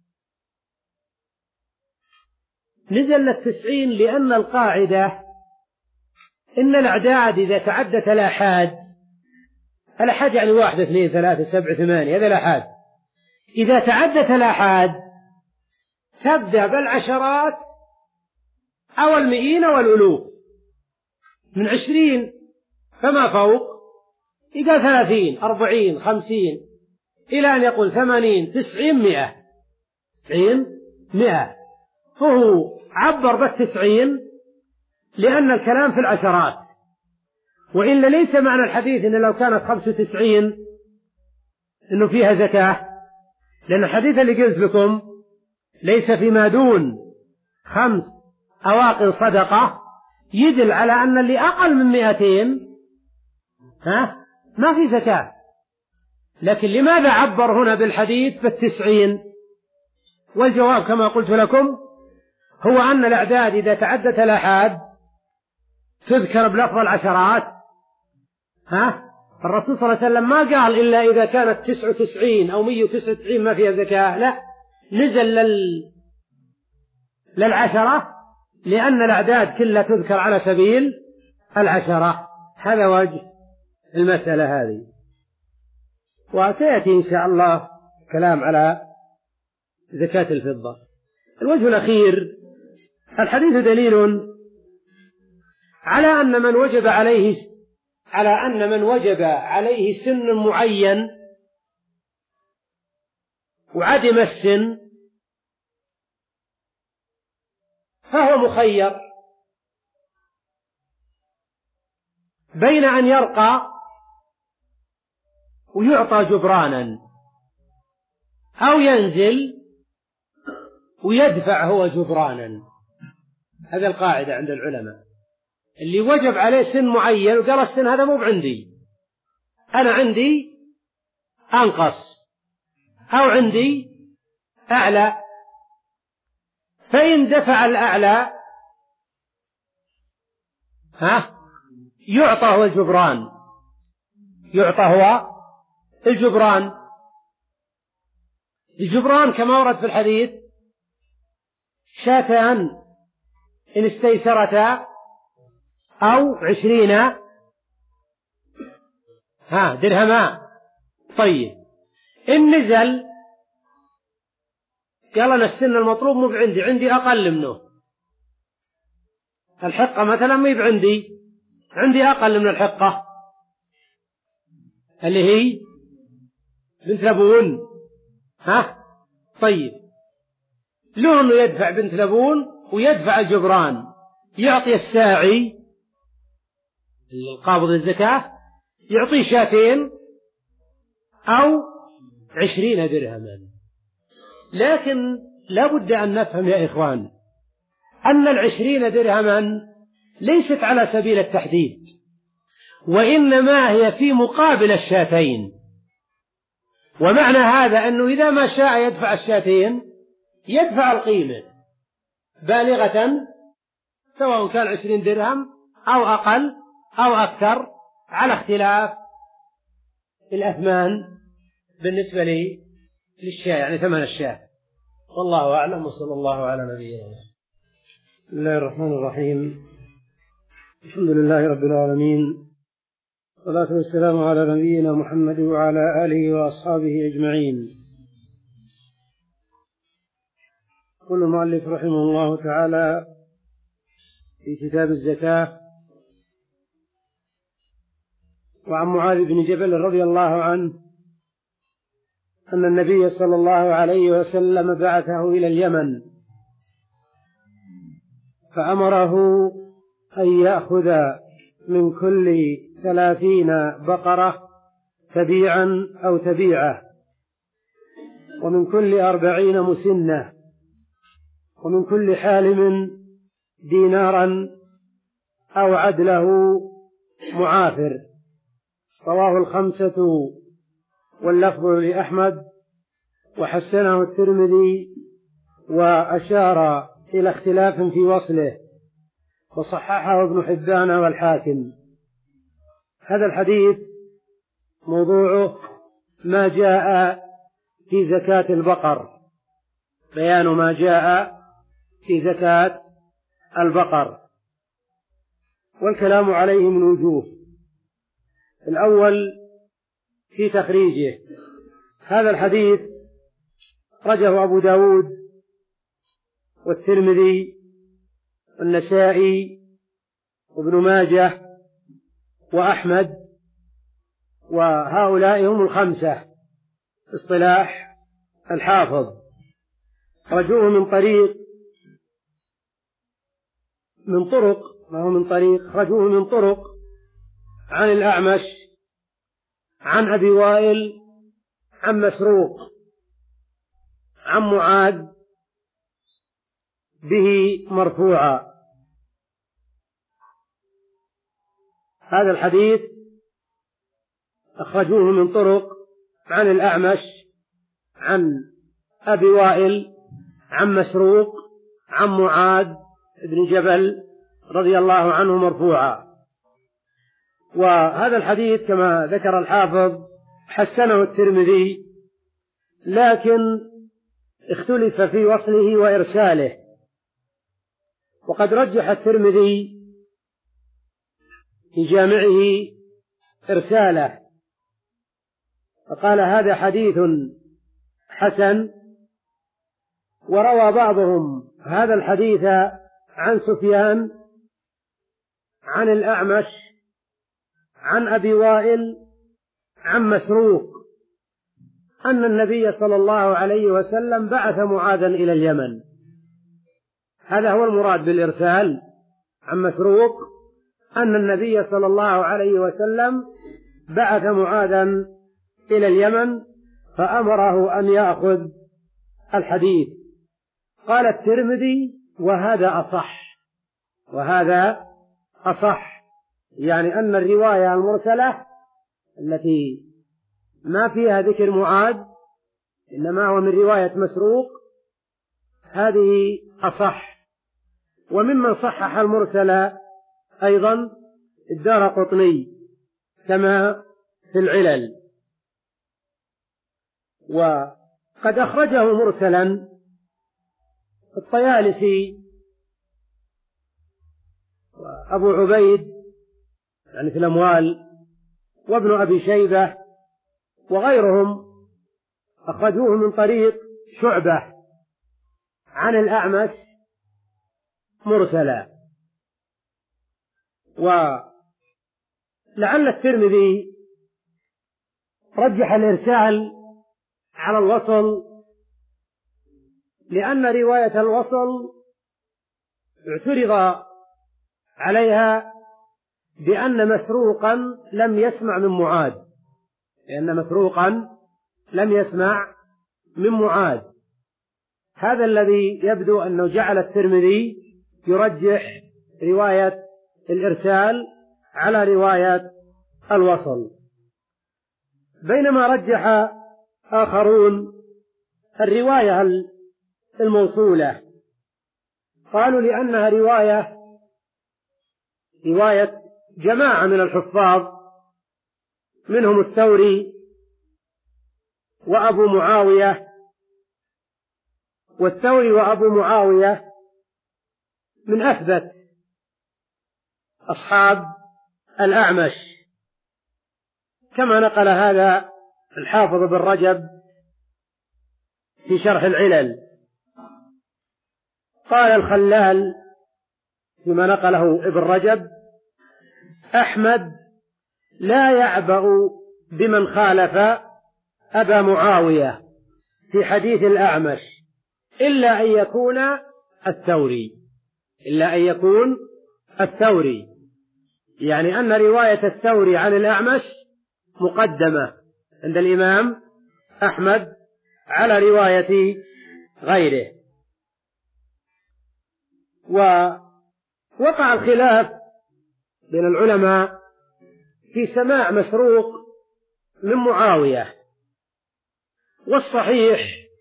S1: نزل للتسعين لأن القاعدة إن الأعداد إذا تعدت الآحاد، الآحاد يعني واحد اثنين ثلاثة سبعة ثمانية، هذا الآحاد، إذا تعدت الآحاد تبدأ بالعشرات أو المئين والألوف، من عشرين فما فوق إذا ثلاثين أربعين خمسين إلى أن يقول ثمانين تسعين مئة تسعين مئة. فهو عبر بالتسعين لأن الكلام في العشرات، وإلا ليس معنى الحديث إن لو كانت خمسة وتسعين إنه فيها زكاة، لأن الحديث اللي قلت لكم ليس فيما دون خمس أواق صدقة يدل على أن اللي أقل من مئتين ها ما في زكاة. لكن لماذا عبر هنا بالحديث بالتسعين؟ والجواب كما قلت لكم هو أن الأعداد إذا تعدت الآحاد تذكر بلفظ العشرات. ها الرسول صلى الله عليه وسلم ما قال إلا إذا كانت تسعة وتسعين أو مئة وتسعة وتسعين ما فيها زكاة، لا، نزل لل... للعشرة لأن الأعداد كلها تذكر على سبيل العشرة. هذا وجه المسألة هذه. وسيأتي إن شاء الله كلام على زكاة الفضة. الوجه الأخير: الحديث دليل على أن من وجب عليه على أن من وجب عليه سن معين وعدم السن فهو مخير بين أن يرقى ويعطى جبرانا أو ينزل ويدفع هو جبرانا. هذا القاعدة عند العلماء. اللي وجب عليه سن معين وقال السن هذا مو بعندي، أنا عندي أنقص أو عندي أعلى، فإن دفع الأعلى ها يعطى هو الجبران، يعطى هو الجبران. الجبران كما ورد في الحديث: شاتان إن استيسرتا أو عشرين ها درهما. طيب إن نزل قال أنا السن المطلوب مو بعندي، عندي أقل منه، الحقة مثلا مو بعندي، عندي أقل من الحقة اللي هي بنت لبون ها. طيب له أنه يدفع بنت لبون ويدفع الجبران، يعطي الساعي القابض الزكاة يعطيه شاتين أو عشرين درهما. لكن لا بد أن نفهم يا إخوان أن العشرين درهما ليست على سبيل التحديد، وإنما هي في مقابل الشاتين. ومعنى هذا أنه إذا ما شاء يدفع الشاتين يدفع القيمة بالغة، سواء كان عشرين درهم أو أقل أو أكثر، على اختلاف الأثمان بالنسبة لي للشاة، يعني ثمن الشاة. والله أعلم، وصلى الله على نبينا. بسم الله الرحمن الرحيم. الحمد لله رب العالمين، والصلاة والسلام على نبينا محمد وعلى آله وأصحابه أجمعين. يقول المؤلف رحمه الله تعالى في كتاب الزكاة: وعن معاذ بن جبل رضي الله عنه أن النبي صلى الله عليه وسلم بعثه إلى اليمن فأمره أن يأخذ من كل ثلاثين بقرة تبيعا أو تبيعة، ومن كل أربعين مسنة، ومن كل حالم دينارا أو عدله معافر. رواه الخمسة واللفظ لأحمد، وحسنه الترمذي وأشار إلى اختلاف في وصله، وصححه ابن حبان والحاكم. هذا الحديث موضوعه ما جاء في زكاة البقر، بيان ما جاء في زكاة البقر، والكلام عليه من وجوه. الأول في تخريجه. هذا الحديث رجه أبو داود والترمذي والنسائي وابن ماجه وأحمد، وهؤلاء هم الخمسة اصطلاح الحافظ. رجوه من طريق من طرق ما هو من طريق رجوه من طرق عن الأعمش عن أبي وائل عن مسروق عن معاذ به مرفوعا. هذا الحديث أخرجوه من طرق عن الأعمش عن أبي وائل عن مسروق عن معاذ بن جبل رضي الله عنه مرفوعا. وهذا الحديث كما ذكر الحافظ حسنه الترمذي، لكن اختلف في وصله وإرساله، وقد رجح الترمذي في جامعه إرساله، فقال هذا حديث حسن. وروى بعضهم هذا الحديث عن سفيان عن الأعمش عن أبي وائل عن مسروق أن النبي صلى الله عليه وسلم بعث معاذا إلى اليمن. هذا هو المراد بالإرسال عن مسروق، أن النبي صلى الله عليه وسلم بعث معاذا إلى اليمن فأمره أن يأخذ الحديث. قال الترمذي وهذا أصح، وهذا أصح، يعني أن الرواية المرسلة التي ما فيها ذكر معاذ إنما هو من رواية مسروق هذه أصح. وممن صحح المرسل أيضا الدارقطني كما في العلل. وقد أخرجه مرسلا الطيالسي وأبو عبيد يعني في الأموال وابن أبي شيبة وغيرهم أخرجوه من طريق شعبة عن الأعمش مرسلا. ولعل الترمذي رجح الإرسال على الوصل، لأن رواية الوصل اعترض عليها بأن مسروقا لم يسمع من معاذ، لأن مسروقا لم يسمع من معاذ. هذا الذي يبدو أنه جعل الترمذي يرجح رواية الإرسال على رواية الوصل، بينما رجح آخرون الرواية الموصولة. قالوا لأنها رواية رواية جماعة من الحفاظ منهم الثوري وأبو معاوية، والثوري وأبو معاوية من أثبت أصحاب الأعمش، كما نقل هذا الحافظ بن رجب في شرح العلل. قال الخلال فيما نقله ابن رجب: أحمد لا يعبأ بمن خالف أبا معاوية في حديث الأعمش إلا أن يكون الثوري، إلا أن يكون الثوري، يعني أن رواية الثوري عن الأعمش مقدمة عند الإمام أحمد على رواية غيره. ووقع الخلاف بين العلماء في سماع مسروق من معاوية، والصحيح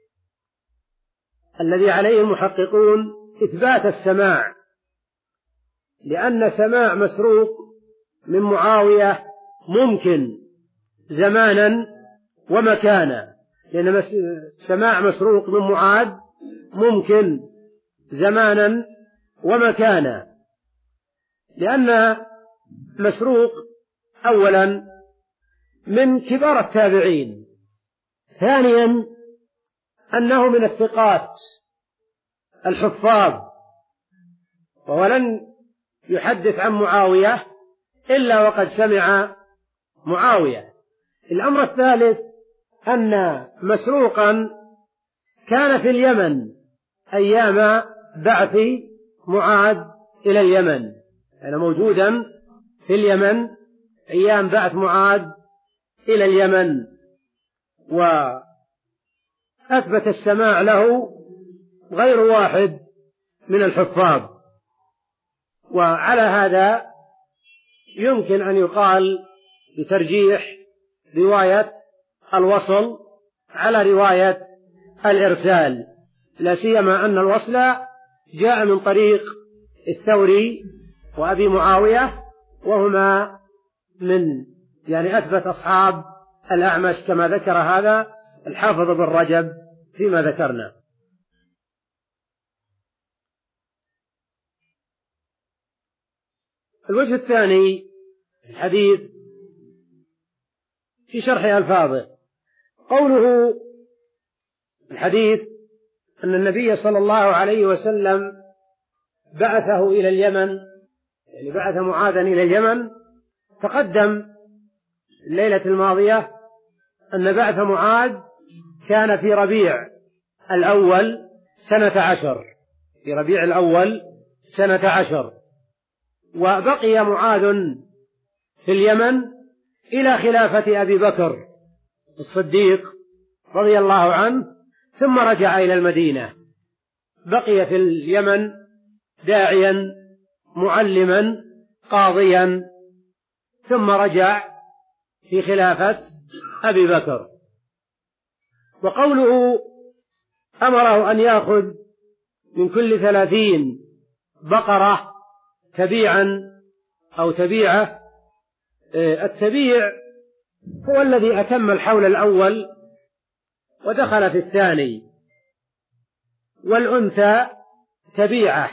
S1: الذي عليه المحققون إثبات السماع، لأن سماع مسروق من معاوية ممكن زمانا ومكانا، لأن سماع مسروق من معاذ ممكن زمانا ومكانا، لأن مسروق أولا من كبار التابعين، ثانيا أنه من الثقات الحفاظ، وهو لن يحدث عن معاوية إلا وقد سمع معاوية. الأمر الثالث أن مسروقا كان في اليمن أيام بعث معاذ إلى اليمن، كان موجودا في اليمن أيام بعث معاذ إلى اليمن، وأثبت السماع له غير واحد من الحفاظ. وعلى هذا يمكن أن يقال بترجيح رواية الوصل على رواية الإرسال، لا سيما أن الوصل جاء من طريق الثوري وأبي معاوية، وهما من يعني أثبت أصحاب الأعمش كما ذكر هذا الحافظ بن رجب فيما ذكرنا. الوجه الثاني الحديث في شرح ألفاظه، قوله الحديث أن النبي صلى الله عليه وسلم بعثه إلى اليمن، يعني بعث معاذا إلى اليمن، تقدم الليلة الماضية أن بعث معاذ كان في ربيع الأول سنة عشر، في ربيع الأول سنة عشر، وبقي معاذ في اليمن إلى خلافة أبي بكر الصديق رضي الله عنه، ثم رجع إلى المدينة. بقي في اليمن داعيا معلما قاضيا، ثم رجع في خلافة أبي بكر. وقوله أمره أن يأخذ من كل ثلاثين بقرة تبيعا أو تبيعة، التبيع هو الذي أتم الحول الأول ودخل في الثاني، والأنثى تبيعة،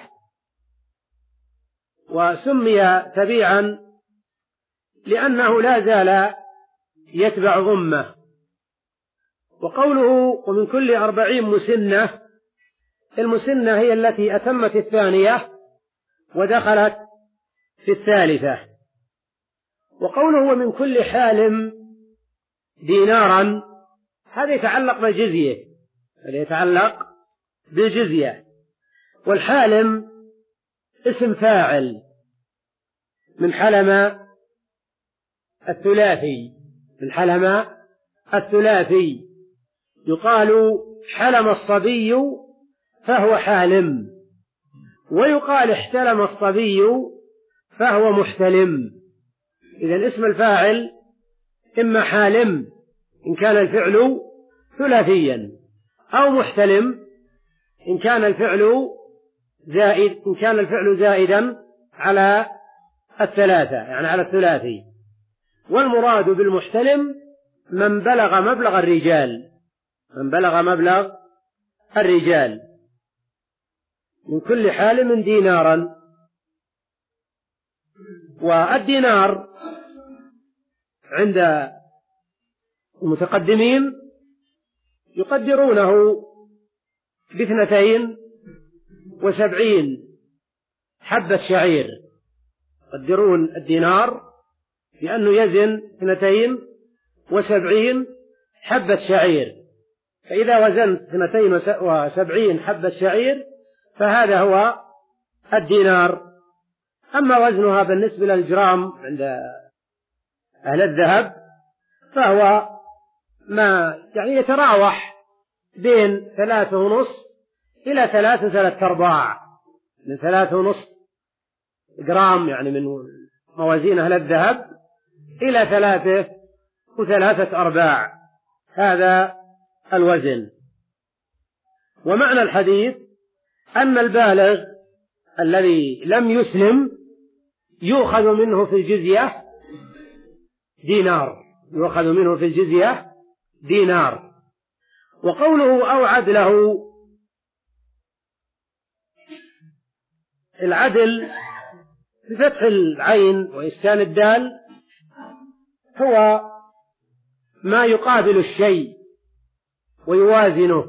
S1: وسمي تبيعا لأنه لا زال يتبع ضمه. وقوله ومن كل أربعين مسنة، المسنة هي التي أتمت الثانية ودخلت في الثالثة. وقوله ومن كل حالم دينارا، هذا يتعلق بالجزية، هذا يتعلق بالجزية. والحالم اسم فاعل من حلم الثلاثي، من حلم الثلاثي، يقال حلم الصبي فهو حالم، ويقال احتلم الصبي فهو محتلم. إذن اسم الفاعل إما حالم إن كان الفعل ثلاثيا، أو محتلم إن كان الفعل زائد إن كان الفعل زائدا على الثلاثة، يعني على الثلاثي. والمراد بالمحتلم من بلغ مبلغ الرجال، من بلغ مبلغ الرجال. من كل حالم دينارا. والدينار عند المتقدمين يقدرونه باثنتين وسبعين حبة شعير، يقدرون الدينار لأنه يزن اثنتين وسبعين حبة شعير، فإذا وزنت اثنتين وسبعين حبة شعير فهذا هو الدينار. أما وزنها بالنسبة للجرام عند أهل الذهب فهو ما يعني يتراوح بين ثلاثة ونصف إلى ثلاثة ثلاثة أرباع، من ثلاثة ونصف جرام يعني من موازين أهل الذهب إلى ثلاثة وثلاثة أرباع، هذا الوزن. ومعنى الحديث أن البالغ الذي لم يسلم يؤخذ منه في الجزية دينار، يؤخذ منه في الجزية دينار. وقوله أو عدله، العدل بفتح العين وإسكان الدال هو ما يقابل الشيء ويوازنه.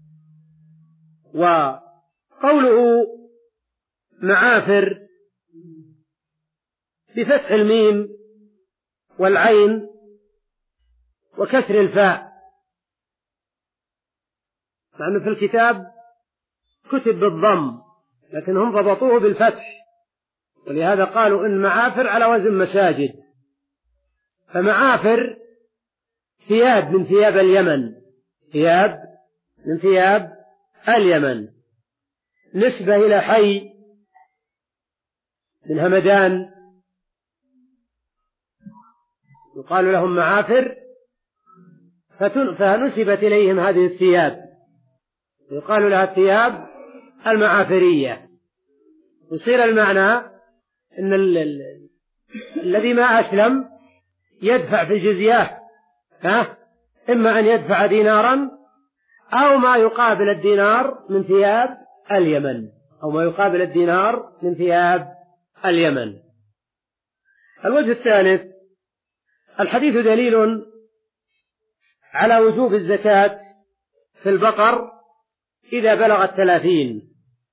S1: وقوله معافر بفتح الميم والعين وكسر الفاء، مع أنه في الكتاب كتب بالضم لكن هم ضبطوه بالفتح، ولهذا قالوا إن معافر على وزن مساجد. فمعافر ثياب من ثياب اليمن، ثياب من ثياب اليمن، نسبة إلى حي من همدان يقال لهم معافر، فنسبت إليهم هذه الثياب، يقال لها الثياب المعافرية. يصير المعنى أن الذي ما أسلم يدفع في الجزية ها إما أن يدفع دينارا أو ما يقابل الدينار من ثياب اليمن، أو ما يقابل الدينار من ثياب اليمن. الوجه الثالث، الحديث دليل على وجوب الزكاة في البقر إذا بلغت ثلاثين،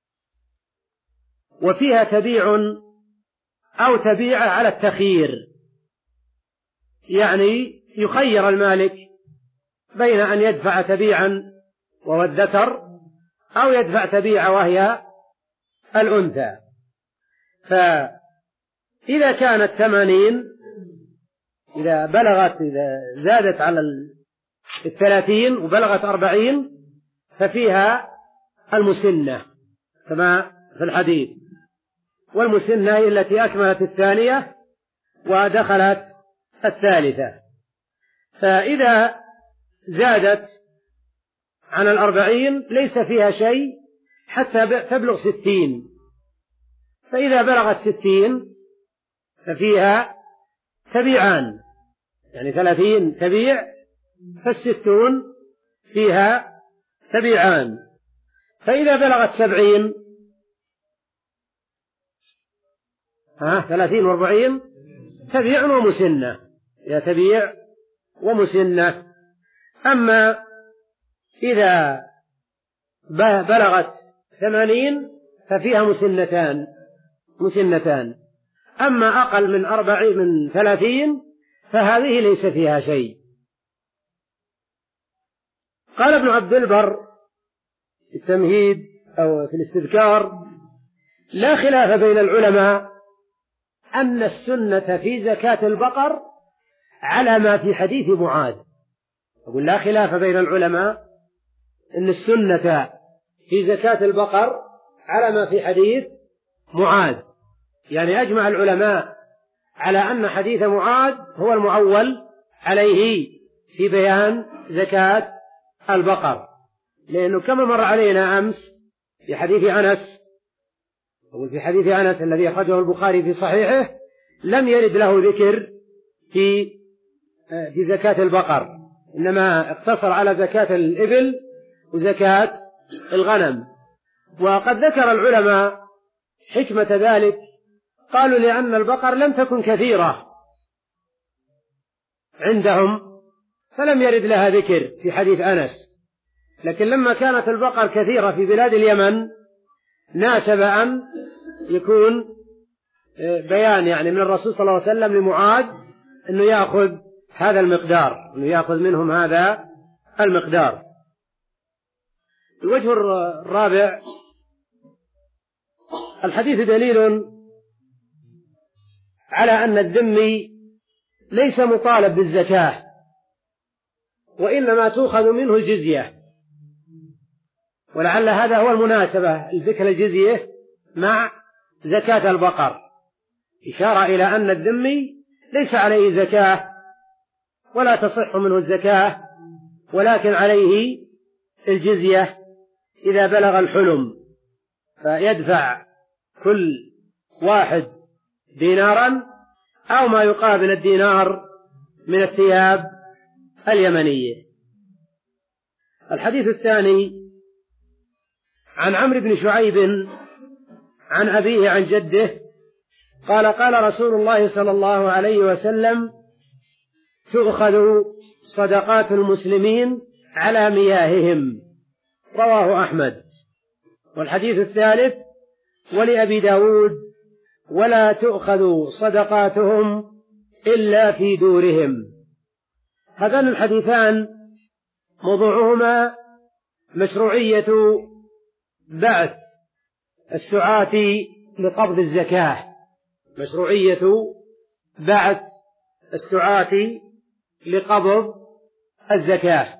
S1: وفيها تبيع أو تبيع على التخيير، يعني يخير المالك بين أن يدفع تبيعا وهو الذكر أو يدفع تبيع وهي الأنثى. فإذا كانت ثمانين، إذا بلغت إذا زادت على الثلاثين وبلغت أربعين ففيها المسنة كما في الحديث، والمسنة هي التي أكملت الثانية ودخلت الثالثة. فإذا زادت عن الأربعين ليس فيها شيء حتى تبلغ ستين، فإذا بلغت ستين ففيها تبيعان، يعني ثلاثين تبيع، فالستون فيها تبيعان. فإذا بلغت سبعين ها ثلاثين واربعين تبيع ومسنة، يا تبيع ومسنة. أما إذا بلغت ثمانين ففيها مسنتان مسنتان أما أقل من أربعين من ثلاثين فهذه ليس فيها شيء. قال ابن عبد البر في التمهيد أو في الاستذكار: لا خلاف بين العلماء أن السنة في زكاة البقر على ما في حديث معاذ. أقول لا خلاف بين العلماء أن السنة في زكاة البقر على ما في حديث معاذ، يعني أجمع العلماء على أن حديث معاذ هو المعول عليه في بيان زكاة البقر، لأنه كما مر علينا أمس في حديث أنس، أقول في حديث أنس الذي أخرجه البخاري في صحيحه لم يرد له ذكر في في زكاة البقر، إنما اقتصر على زكاة الإبل وزكاة الغنم. وقد ذكر العلماء حكمة ذلك، قالوا لأن البقر لم تكن كثيرة عندهم فلم يرد لها ذكر في حديث أنس، لكن لما كانت البقر كثيرة في بلاد اليمن ناسب أن يكون بيان يعني من الرسول صلى الله عليه وسلم لمعاذ أنه يأخذ هذا المقدار، أنه يأخذ منهم هذا المقدار. الوجه الرابع: الحديث دليل على أن الذمي ليس مطالب بالزكاة، وإنما تؤخذ منه الجزية، ولعل هذا هو المناسبة الذكر الجزية مع زكاة البقر، إشارة إلى أن الذمي ليس عليه زكاة ولا تصح منه الزكاة، ولكن عليه الجزية إذا بلغ الحلم، فيدفع كل واحد دينارا أو ما يقابل الدينار من الثياب اليمنية. الحديث الثاني: عن عمرو بن شعيب عن أبيه عن جده قال: قال رسول الله صلى الله عليه وسلم: تؤخذ صدقات المسلمين على مياههم. رواه أحمد. والحديث الثالث: ولأبي داود: ولا تؤخذ صدقاتهم إلا في دورهم. هذان الحديثان موضوعهما مشروعية بعث السعاة لقبض الزكاة، مشروعية بعث السعاة لقبض الزكاة.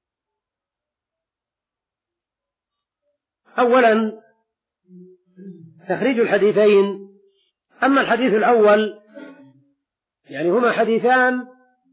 S1: أولا تخريج الحديثين. أما الحديث الأول يعني هما حديثان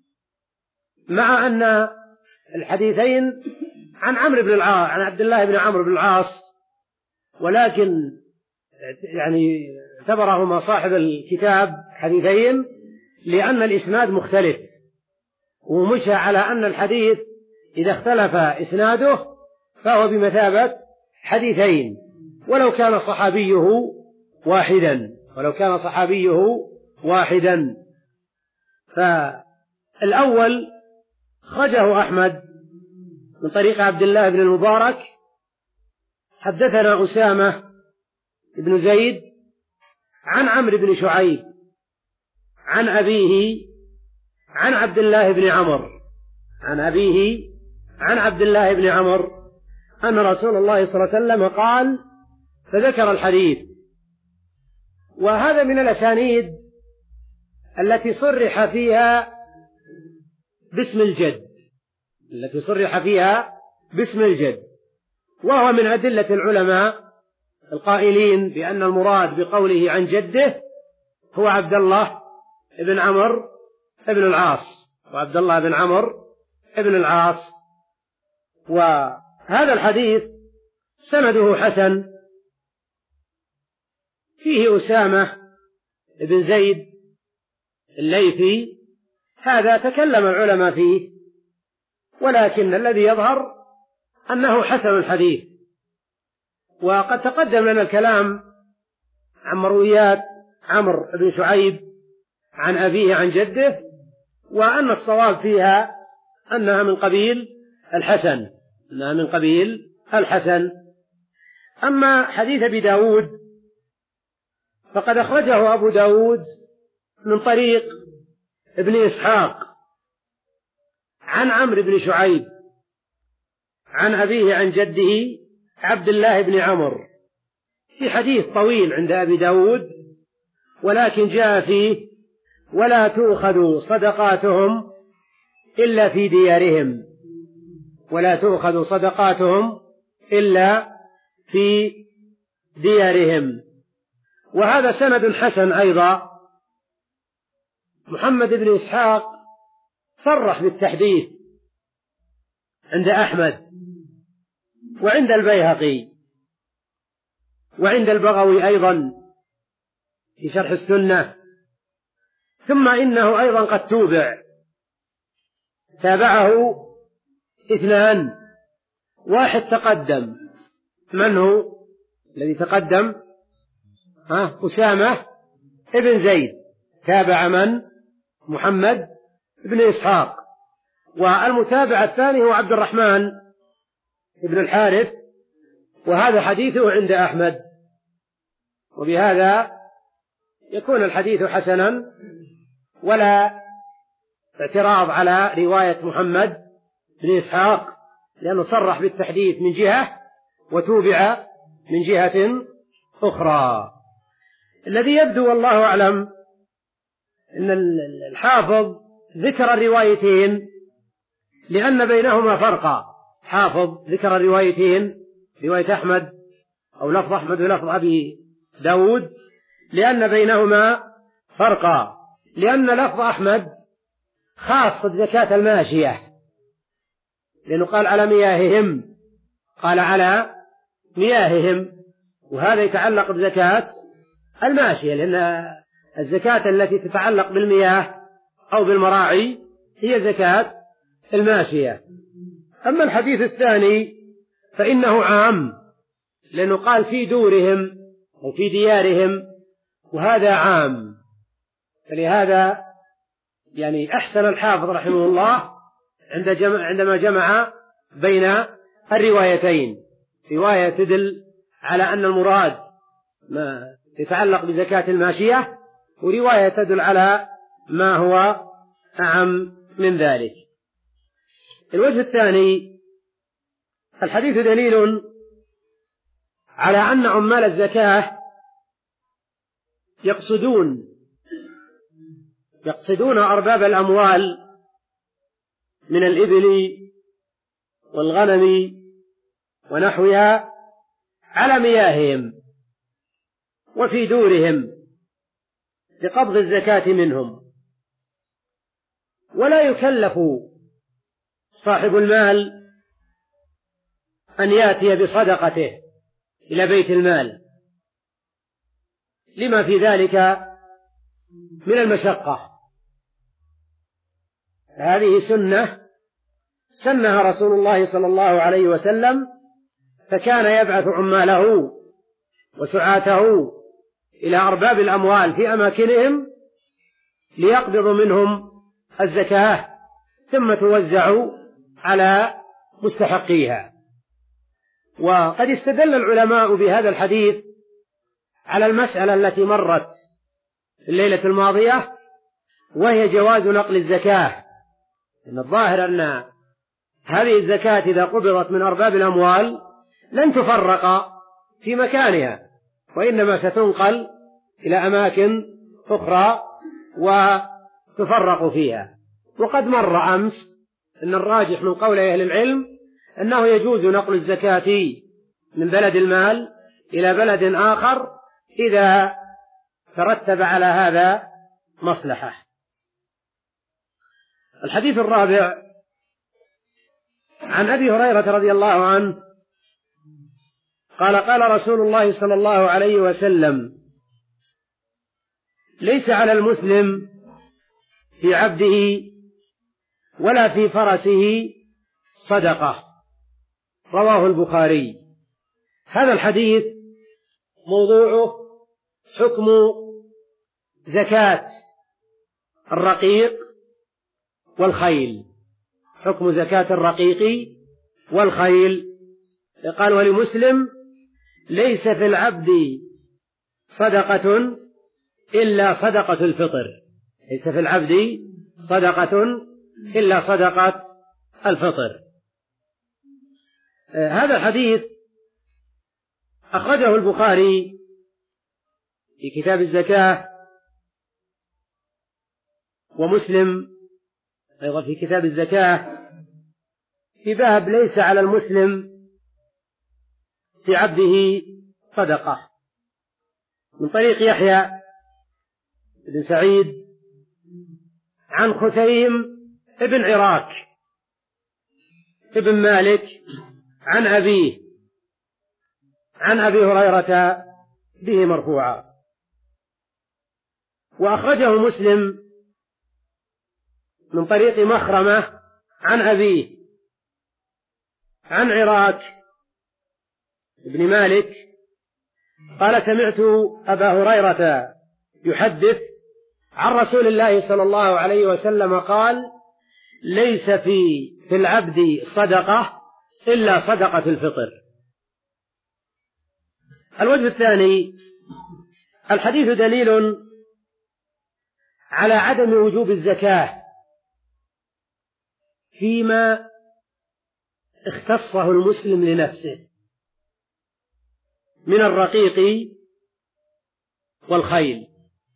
S1: مع أن الحديثين عن عمرو بن العاص عن عبد الله بن عمرو بن العاص، ولكن يعني اعتبرهما صاحب الكتاب حديثين لأن الإسناد مختلف، ومشى على أن الحديث إذا اختلف إسناده فهو بمثابة حديثين ولو كان صحابيه واحدا ولو كان صحابيه واحدا. فالأول أخرجه أحمد من طريق عبد الله بن المبارك. حدثنا أسامة بن زيد عن عمرو بن شعيب عن أبيه عن عبد الله بن عمرو عن أبيه عن عبد الله بن عمرو أن رسول الله صلى الله عليه وسلم قال، فذكر الحديث. وهذا من الأسانيد التي صرح فيها باسم الجد التي صرح فيها باسم الجد وهو من أدلة العلماء القائلين بأن المراد بقوله عن جده هو عبد الله بن عمرو بن العاص وعبد الله بن عمرو بن العاص. وهذا الحديث سنده حسن، فيه أسامة بن زيد الليثي، هذا تكلم العلماء فيه، ولكن الذي يظهر أنه حسن الحديث. وقد تقدم لنا الكلام عن مرويات عمرو بن شعيب عن أبيه عن جده، وأن الصواب فيها أنها من قبيل الحسن أنها من قبيل الحسن. أما حديث أبي داود فقد أخرجه أبو داود من طريق ابن إسحاق عن عمرو بن شعيب عن أبيه عن جده عبد الله بن عمرو، في حديث طويل عند أبي داود، ولكن جاء فيه: ولا تؤخذ صدقاتهم إلا في ديارهم ولا تؤخذ صدقاتهم إلا في ديارهم. وهذا سند حسن أيضا. محمد بن إسحاق صرح بالتحديث عند أحمد وعند البيهقي وعند البغوي أيضا في شرح السنة. ثم إنه أيضا قد توبع، تابعه اثنان، واحد تقدم. من هو الذي تقدم؟ ها أسامة ابن زيد، تابع من؟ محمد بن إسحاق. والمتابع الثاني هو عبد الرحمن ابن الحارث، وهذا حديثه عند أحمد. وبهذا يكون الحديث حسنا، ولا اعتراض على رواية محمد بن إسحاق، لأنه صرح بالتحديث من جهة وتوبع من جهة أخرى. الذي يبدو والله أعلم أن الحافظ ذكر الروايتين لأن بينهما فرقا. حافظ ذكر الروايتين، رواية أحمد أو لفظ أحمد ولفظ أبي داود، لأن بينهما فرقا، لأن لفظ أحمد خاصة زكاة الماشية، لأنه قال على مياههم قال على مياههم وهذا يتعلق بزكاة الماشية، لأن الزكاة التي تتعلق بالمياه أو بالمراعي هي زكاة الماشية. أما الحديث الثاني فإنه عام، لأنه قال في دورهم أو في ديارهم، وهذا عام. فلهذا يعني أحسن الحافظ رحمه الله عند جمع عندما جمع بين الروايتين، رواية تدل على أن المراد ما يتعلق بزكاة الماشية، ورواية تدل على ما هو أعم من ذلك. الوجه الثاني: الحديث دليل على أن عمال الزكاة يقصدون يقصدون أرباب الأموال من الإبل والغنم ونحوها على مياههم وفي دورهم لقبض الزكاة منهم، ولا يكلف صاحب المال أن يأتي بصدقته إلى بيت المال لما في ذلك من المشقة. هذه سنة سنها رسول الله صلى الله عليه وسلم، فكان يبعث عماله وسعاته إلى أرباب الأموال في أماكنهم ليقبضوا منهم الزكاة ثم توزع على مستحقيها. وقد استدل العلماء بهذا الحديث على المسألة التي مرت الليلة الماضية، وهي جواز نقل الزكاة. إن الظاهر أن هذه الزكاة إذا قبضت من أرباب الأموال لن تفرق في مكانها، وإنما ستنقل إلى أماكن أخرى وتفرق فيها. وقد مر أمس أن الراجح من قول أهل العلم أنه يجوز نقل الزكاة من بلد المال إلى بلد آخر إذا ترتب على هذا مصلحة. الحديث الرابع عن أبي هريرة رضي الله عنه قال قال رسول الله صلى الله عليه وسلم: ليس على المسلم في عبده ولا في فرسه صدقة. رواه البخاري. هذا الحديث موضوعه حكم زكاة الرقيق والخيل، حكم زكاة الرقيق والخيل. قال: ولمسلم: ليس في العبد صدقة إلا صدقة الفطر. ليس في العبد صدقة إلا صدقة الفطر. آه هذا الحديث أخرجه البخاري في كتاب الزكاة، ومسلم أيضا في كتاب الزكاة في باب ليس على المسلم في عبده صدقة، من طريق يحيى بن سعيد عن خثيم ابن عراك ابن مالك عن أبيه عن أبي هريرة به مرفوعا. وأخرجه مسلم من طريق مخرمة عن أبيه عن عراك ابن مالك قال: سمعت أبا هريرة يحدث عن رسول الله صلى الله عليه وسلم قال: ليس في في العبد صدقة إلا صدقة الفطر. الوجه الثاني: الحديث دليل على عدم وجوب الزكاة فيما اختصه المسلم لنفسه من الرقيق والخيل.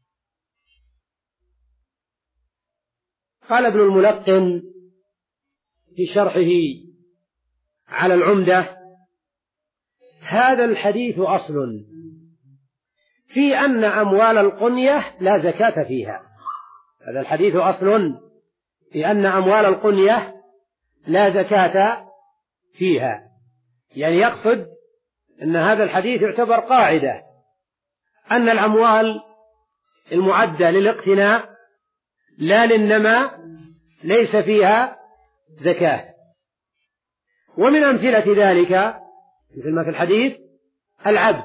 S1: قال ابن الملقن في شرحه على العمدة: هذا الحديث أصل في أن أموال القنية لا زكاة فيها. هذا الحديث أصل في أن أموال القنية لا زكاة فيها، يعني يقصد أن هذا الحديث يعتبر قاعدة أن الأموال المعدة للاقتناء لا للنماء ليس فيها زكاة. ومن أمثلة ذلك مثل ما في الحديث العبد،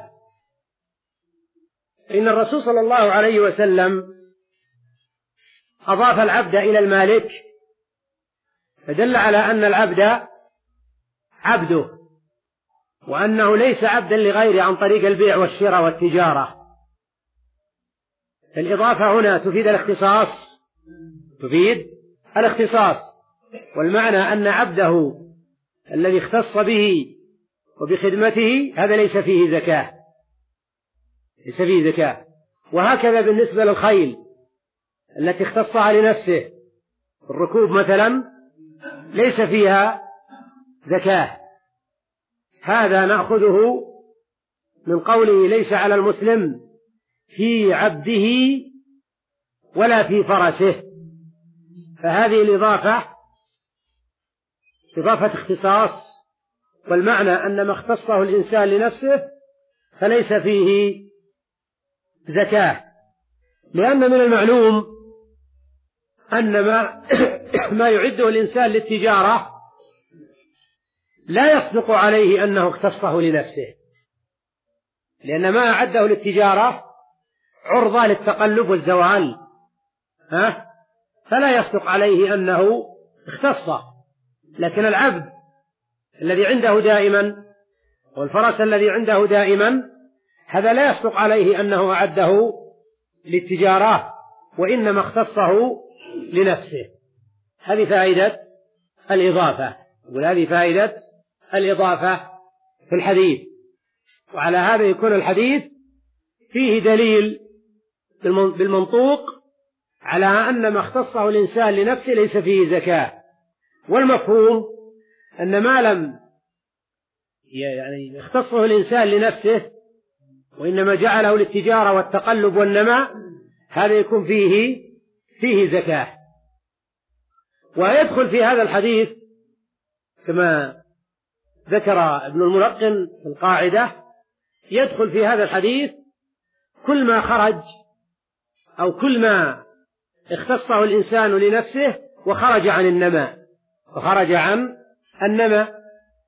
S1: إن الرسول صلى الله عليه وسلم أضاف العبد إلى المالك فدل على أن العبد عبده، وأنه ليس عبدا لغيره عن طريق البيع والشراء والتجارة. الإضافة هنا تفيد الاختصاص تفيد الاختصاص والمعنى أن عبده الذي اختص به وبخدمته هذا ليس فيه زكاة ليس فيه زكاة. وهكذا بالنسبة للخيل التي اختصها لنفسه، الركوب مثلا ليس فيها زكاة. هذا نأخذه من قوله: ليس على المسلم في عبده ولا في فرسه. فهذه الإضافة إضافة اختصاص، والمعنى أن ما اختصه الإنسان لنفسه فليس فيه زكاة، لأن من المعلوم أن ما, ما يعده الإنسان للتجارة لا يصدق عليه أنه اختصه لنفسه، لأن ما أعده للتجارة عرضة للتقلب والزوال، ها؟ فلا يصدق عليه أنه اختصه، لكن العبد الذي عنده دائما والفرس الذي عنده دائما هذا لا يصدق عليه أنه أعده للتجارة، وإنما اختصه لنفسه. هذه فائدة الإضافة، وهذه فائدة الإضافة في الحديث. وعلى هذا يكون الحديث فيه دليل بالمنطوق على أن ما اختصه الإنسان لنفسه ليس فيه زكاة، والمفهوم أن ما لم يعني اختصه الإنسان لنفسه وإنما جعله للتجارة والتقلب والنماء هذا يكون فيه فيه زكاة. ويدخل في هذا الحديث كما ذكر ابن الملقن في القاعدة، يدخل في هذا الحديث كل ما خرج أو كل ما اختصه الإنسان لنفسه وخرج عن النماء وخرج عن النماء.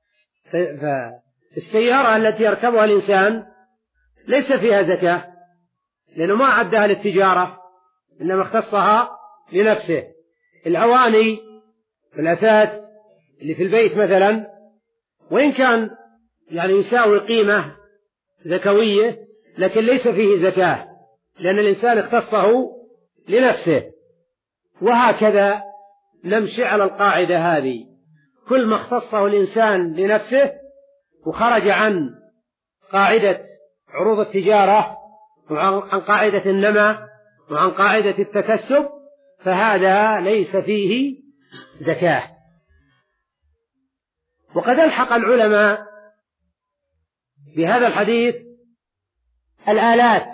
S1: فالسيارة التي يركبها الإنسان ليس فيها زكاة لأنه ما عدها للتجارة، إنما اختصها لنفسه. الأواني والأثاث اللي في البيت مثلا وإن كان يعني يساوي قيمة زكوية لكن ليس فيه زكاة لأن الإنسان اختصه لنفسه. وهكذا نمشي على القاعدة هذه، كل ما اختصه الإنسان لنفسه وخرج عن قاعدة عروض التجارة وعن قاعدة النماء وعن قاعدة التكسب فهذا ليس فيه زكاة. وقد ألحق العلماء بهذا الحديث الآلات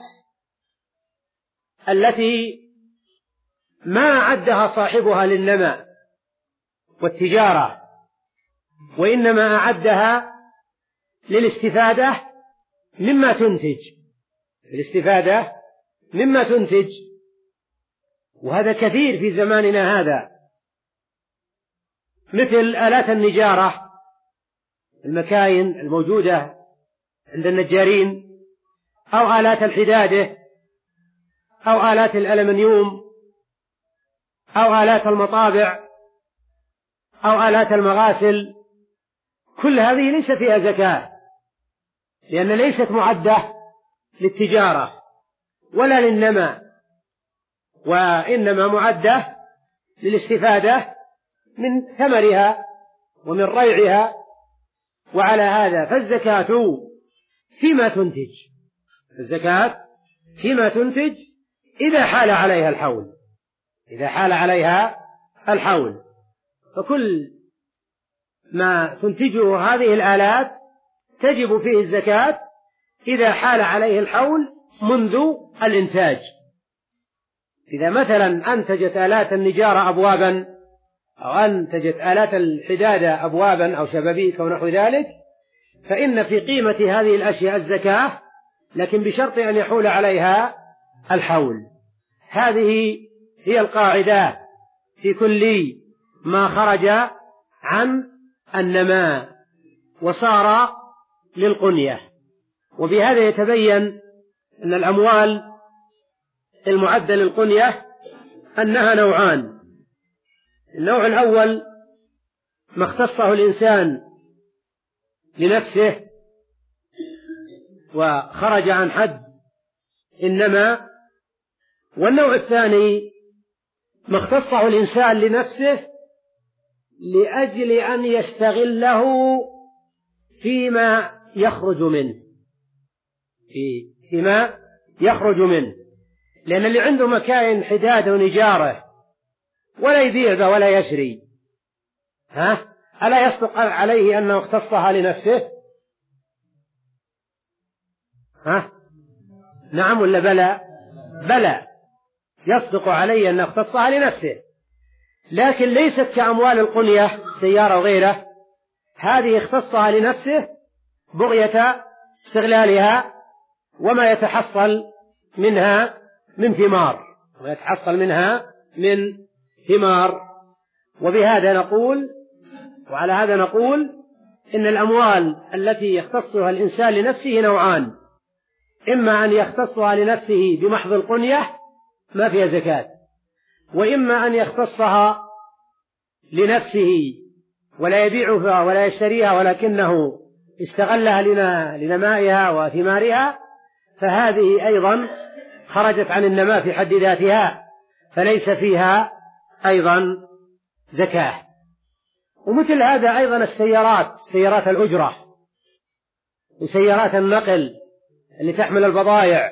S1: التي ما أعدها صاحبها للنماء والتجارة وإنما أعدها للاستفادة مما تنتج الاستفادة مما تنتج وهذا كثير في زماننا هذا، مثل آلات النجارة المكاين الموجودة عند النجارين أو آلات الحدادة أو آلات الألمنيوم أو آلات المطابع أو آلات المغاسل، كل هذه ليس فيها زكاة لأن ليست معدة للتجارة ولا للنماء وإنما معدة للاستفادة من ثمرها ومن ريعها. وعلى هذا فالزكاة فيما تنتج الزكاة فيما تنتج إذا حال عليها الحول إذا حال عليها الحول فكل ما تنتجه هذه الآلات تجب فيه الزكاة إذا حال عليه الحول منذ الإنتاج. إذا مثلا أنتجت آلات النجارة أبوابا أو أنتجت آلات الحدادة أبوابا أو شبابيك أو نحو ذلك فإن في قيمة هذه الأشياء الزكاة لكن بشرط أن يحول عليها الحول. هذه هي القاعدة في كل ما خرج عن النماء وصار للقنية. وبهذا يتبين أن الأموال المعدة للقنية أنها نوعان. النوع الأول ما اختصه الإنسان لنفسه وخرج عن حد النماء، والنوع الثاني ما اختصه الإنسان لنفسه لأجل أن يستغله فيما يخرج منه فيما يخرج منه لأن اللي عنده مكاين حداد ونجارة ولا يبيع ولا يشري ها ألا يصدق عليه أنه اختصها لنفسه؟ ها نعم ولا بلى؟ بلى يصدق عليه أنه اختصها لنفسه، لكن ليست كأموال القنية السيارة وغيره، هذه اختصها لنفسه بغية استغلالها وما يتحصل منها من ثمار ويتحصل منها من ثمار. وبهذا نقول وعلى هذا نقول إن الأموال التي يختصها الإنسان لنفسه نوعان، إما أن يختصها لنفسه بمحض القنية ما فيها زكاة، وإما أن يختصها لنفسه ولا يبيعها ولا يشتريها ولكنه استغلها لنمائها وثمارها، فهذه أيضا خرجت عن النماء في حد ذاتها، فليس فيها أيضا زكاة. ومثل هذا أيضا السيارات، سيارات الأجرة وسيارات النقل اللي تحمل البضائع،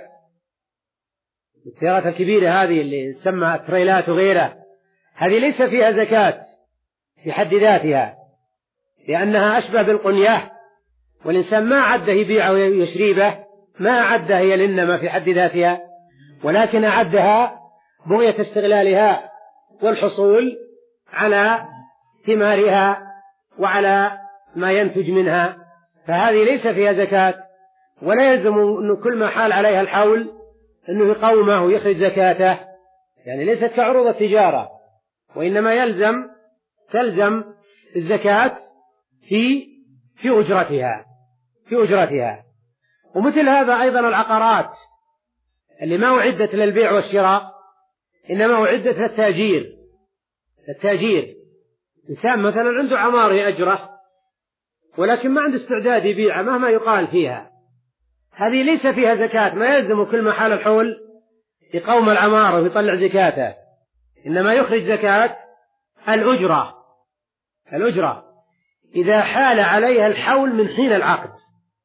S1: السيارات الكبيرة هذه اللي تسمى التريلات وغيرها، هذه ليس فيها زكاة في حد ذاتها، لأنها أشبه بالقنية، والإنسان ما عده يبيع ويشري به، ما عدها هي للنماء في حد ذاتها، ولكن أعدها بغية استغلالها والحصول على ثمارها وعلى ما ينتج منها، فهذه ليس فيها زكاة، ولا يلزم أنه كل ما حال عليها الحول أنه يقومه ويخرج زكاته، يعني ليست كعروض التجارة، وإنما يلزم تلزم الزكاة في في أجرتها في أجرتها. ومثل هذا أيضا العقارات اللي ما أعدت للبيع والشراء، إنما أعدت للتاجير. التاجير إنسان مثلا عنده عمارة يأجره ولكن ما عنده استعداد يبيعها مهما يقال فيها، هذه ليس فيها زكاة، ما يلزم كل ما حال الحول يقوم العمارة ويطلع زكاته، إنما يخرج زكاة الأجرة الأجرة إذا حال عليها الحول من حين العقد.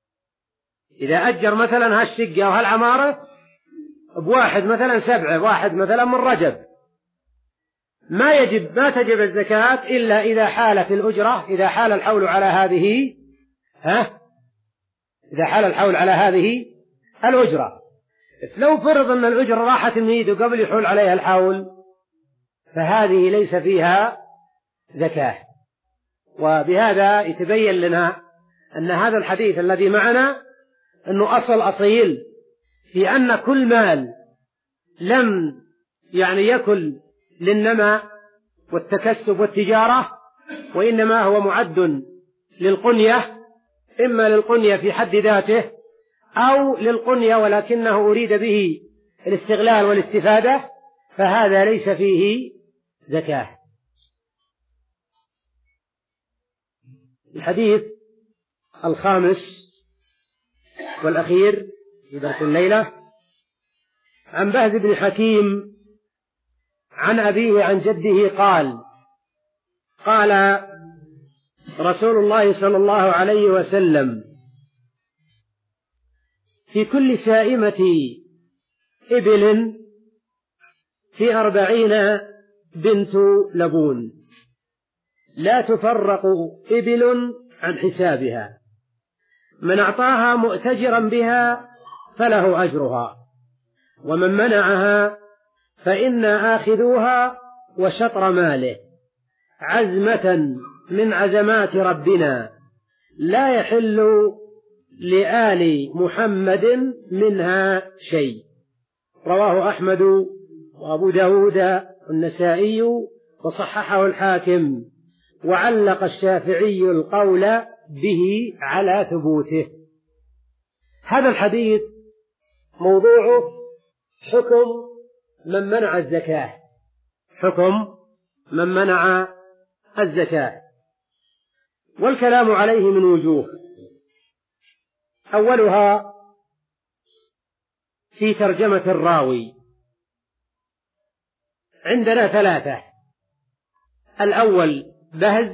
S1: إذا أجر مثلا هالشقة وهالعمارة بواحد مثلا سبعة، واحد مثلا من رجب، ما يجب ما تجب الزكاة إلا إذا حالت الأجرة، إذا حال الحول على هذه ها إذا حال الحول على هذه الأجرة. لو فرض أن الأجرة راحت من يده قبل يحول عليها الحول، فهذه ليس فيها زكاة. وبهذا يتبين لنا أن هذا الحديث الذي معنا أنه أصل أصيل في أن كل مال لم يعني يكن للنماء والتكسب والتجارة، وإنما هو معد للقنية، إما للقنية في حد ذاته أو للقنية ولكنه أريد به الاستغلال والاستفادة، فهذا ليس فيه زكاة. الحديث الخامس والأخير في درس الليلة عن بهز بن حكيم عن أبيه عن جده قال: قال رسول الله صلى الله عليه وسلم: في كل سائمة إبل في أربعين بنت لبون، لا تفرق إبل عن حسابها، من أعطاها مؤتجرا بها فله أجرها، ومن منعها فإنا آخذوها وشطر ماله، عزمة من عزمات ربنا لا يحل لآل محمد منها شيء. رواه أحمد وأبو داود والنسائي وصححه الحاكم، وعلق الشافعي القول به على ثبوته. هذا الحديث موضوعه حكم من منع الزكاة، حكم من منع الزكاة، والكلام عليه من وجوه. أولها في ترجمة الراوي. عندنا ثلاثة: الأول بهز،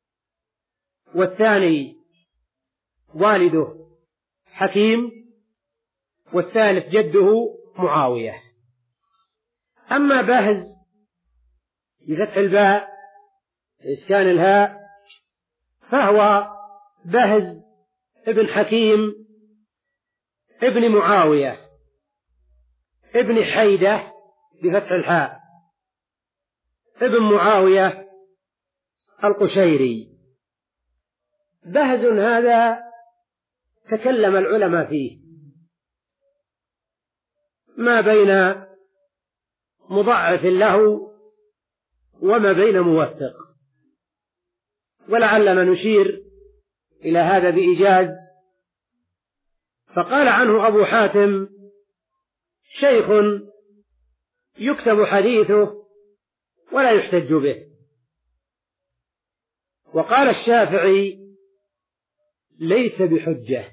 S1: والثاني والده حكيم، والثالث جده معاوية. أما بهز بفتح الباء إسكان الهاء فهو بهز ابن حكيم ابن معاوية ابن حيدة بفتح الحاء ابن معاوية القشيري. بهز هذا تكلم العلماء فيه، ما بين مضاعف له وما بين موثق، ولعلنا نشير إلى هذا بإيجاز. فقال عنه أبو حاتم: شيخ يكتب حديثه ولا يحتج به. وقال الشافعي ليس بحجة،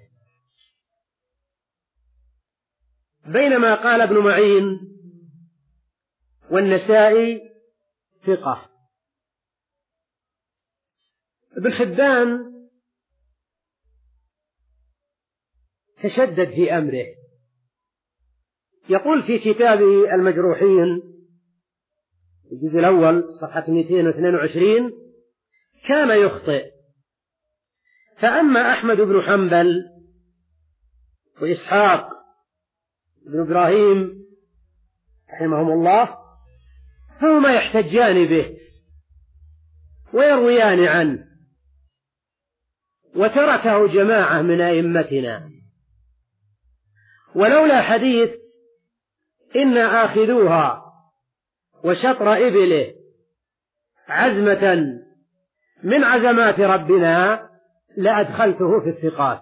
S1: بينما قال ابن معين والنسائي ثقة. ابن حبان تشدد في أمره، يقول في كتابه المجروحين الجزء الأول صفحة مئتين واثنين وعشرين: كان يخطئ، فأما أحمد بن حنبل وإسحاق بن إبراهيم رحمهم الله فهما يحتجان به ويرويان عنه، وتركه جماعة من أئمتنا، ولولا حديث إن آخذوها وشطر إبله عزمة من عزمات ربنا لأدخلته في الثقات،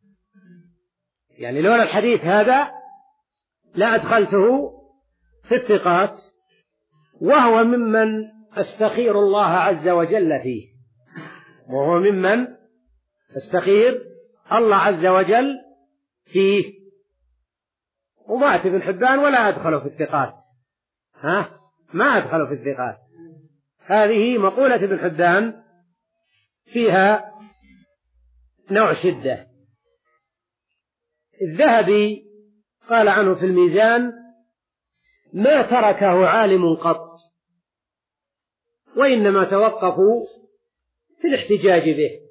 S1: يعني لولا الحديث هذا لأدخلته في الثقات، وهو ممن أستخير الله عز وجل فيه، وهو ممن أستخير الله عز وجل فيه. ومات ابن حبان ولا أدخله في الثقات، ها ما أدخله في الثقات. هذه مقولة ابن حبان فيها نوع شدة. الذهبي قال عنه في الميزان: ما تركه عالم قط، وإنما توقفوا في الاحتجاج به.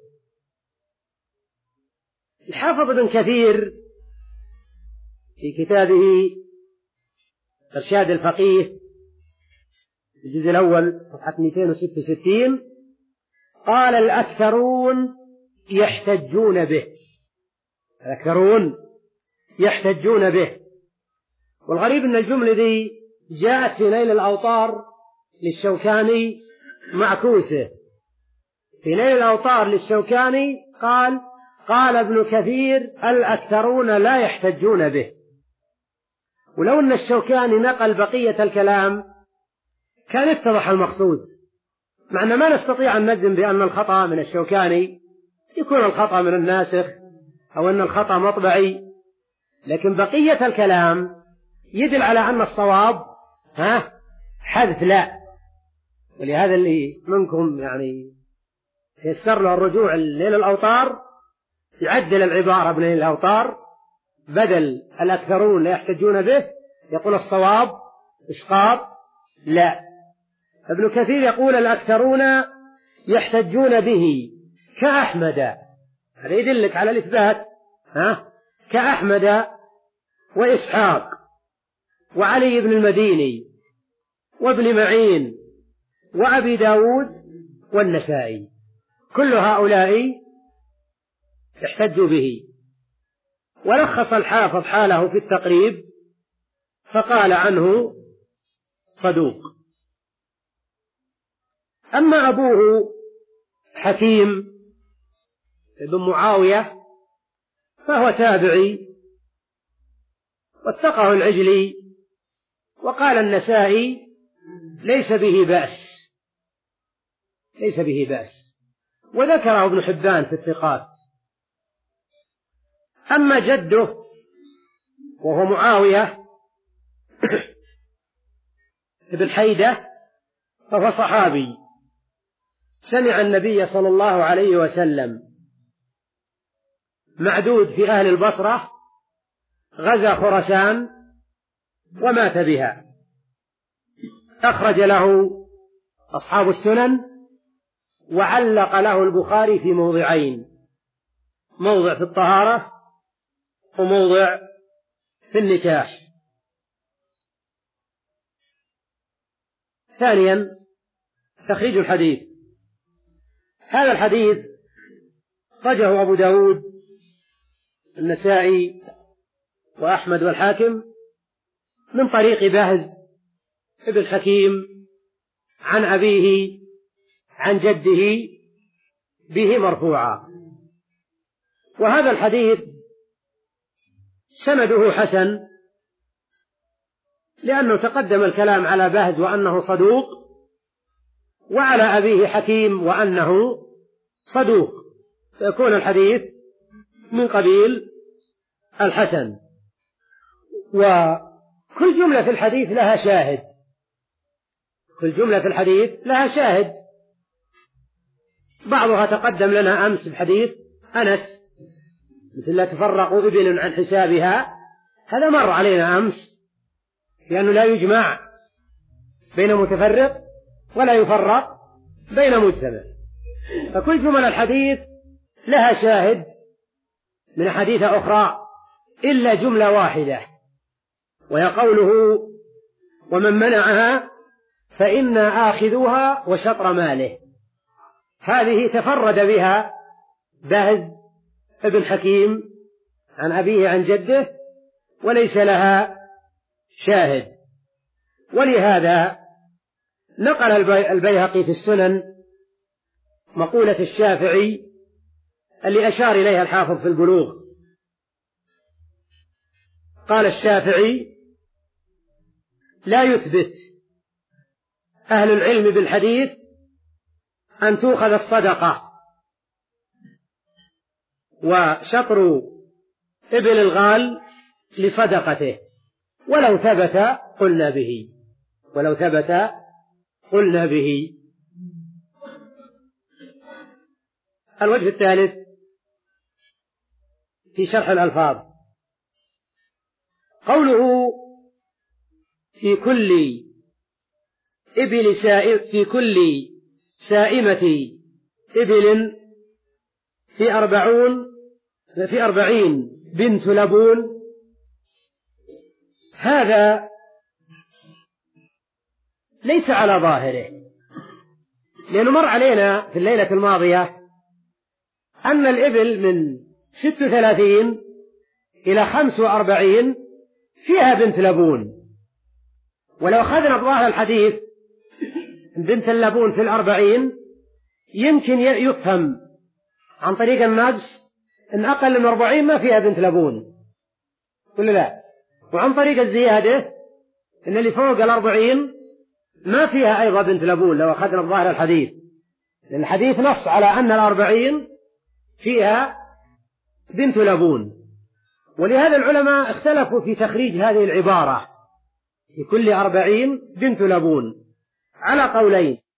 S1: الحافظ ابن كثير في كتابه إرشاد الفقيه الجزء الأول صفحة مئتين وستة وستين قال: الأكثرون يحتجون به، الأكثرون يحتجون به. والغريب أن الجملة دي جاءت في نيل الأوطار للشوكاني معكوسة. في نيل الأوطار للشوكاني قال: قال ابن كثير: الأكثرون لا يحتجون به. ولو أن الشوكاني نقل بقية الكلام كان اتضح المقصود، مع أن ما نستطيع أن نجزم بأن الخطأ من الشوكاني، يكون الخطأ من الناسخ أو أن الخطأ مطبعي، لكن بقية الكلام يدل على أن الصواب ها حذف لا. ولهذا اللي منكم يعني يسر له الرجوع ليل الأوطار يعدل العبارة بين الأوطار، بدل الأكثرون لا يحتجون به يقول الصواب إسقاط لا. ابن كثير يقول: الأكثرون يحتجون به كأحمد، هذا يدلك على الإثبات، ها كأحمد وإسحاق وعلي بن المديني وابن معين وأبي داود والنسائي، كل هؤلاء احتجوا به. ولخص الحافظ حاله في التقريب فقال عنه صدوق. أما أبوه حكيم بن معاوية فهو تابعي، واتقه العجلي، وقال النسائي: ليس به بأس، ليس به بأس، وذكره ابن حبان في الثقات. أما جده وهو معاوية ابن حيدة فهو صحابي، سمع النبي صلى الله عليه وسلم معدود في أهل البصرة، غزا خراسان ومات بها. أخرج له أصحاب السنن، وعلق له البخاري في موضعين: موضع في الطهارة وموضع في النكاح. ثانيا تخريج الحديث. هذا الحديث خرجه أبو داود النسائي وأحمد والحاكم من طريق بهز ابن حكيم عن أبيه عن جده به مرفوعا. وهذا الحديث سنده حسن، لأنه تقدم الكلام على بهز وأنه صدوق، وعلى أبيه حكيم وأنه صدوق، فيكون الحديث من قبيل الحسن. وكل جملة في الحديث لها شاهد، كل جملة في الحديث لها شاهد. بعضها تقدم لنا أمس بحديث أنس، مثل لا تفرق إبل عن حسابها، هذا مر علينا أمس، لأنه لا يجمع بين متفرق ولا يفرق بين مجتمع. فكل جمل الحديث لها شاهد من حديث أخرى إلا جملة واحدة، وهي قوله ومن منعها فإنا آخذوها وشطر ماله. هذه تفرد بها بهز ابن حكيم عن أبيه عن جده، وليس لها شاهد. ولهذا نقل البيهقي في السنن مقولة الشافعي اللي أشار إليها الحافظ في البلوغ. قال الشافعي لا يثبت أهل العلم بالحديث أن تؤخذ الصدقة وشطر إبل الغال لصدقته، ولو ثبت قلنا به، ولو ثبت قلنا به. الوجه الثالث في شرح الألفاظ، قوله في كل إبل سائم في كل سائمة إبل في أربعون في أربعين بنت لبون. هذا ليس على ظاهره، لأنه مر علينا في الليلة الماضية أن الإبل من ست وثلاثين إلى خمس وأربعين فيها بنت لبون. ولو أخذنا بظاهر الحديث بنت اللبون في الأربعين يمكن يفهم عن طريق النقص إن أقل من أربعين ما فيها بنت لبون، ولا لا؟ وعن طريق الزيادة إن اللي فوق الأربعين ما فيها أيضا بنت لبون لو أخذنا بظاهر الحديث، لأن الحديث نص على أن الأربعين فيها بنت لبون. ولهذا العلماء اختلفوا في تخريج هذه العبارة في كل أربعين بنت لبون على قولين.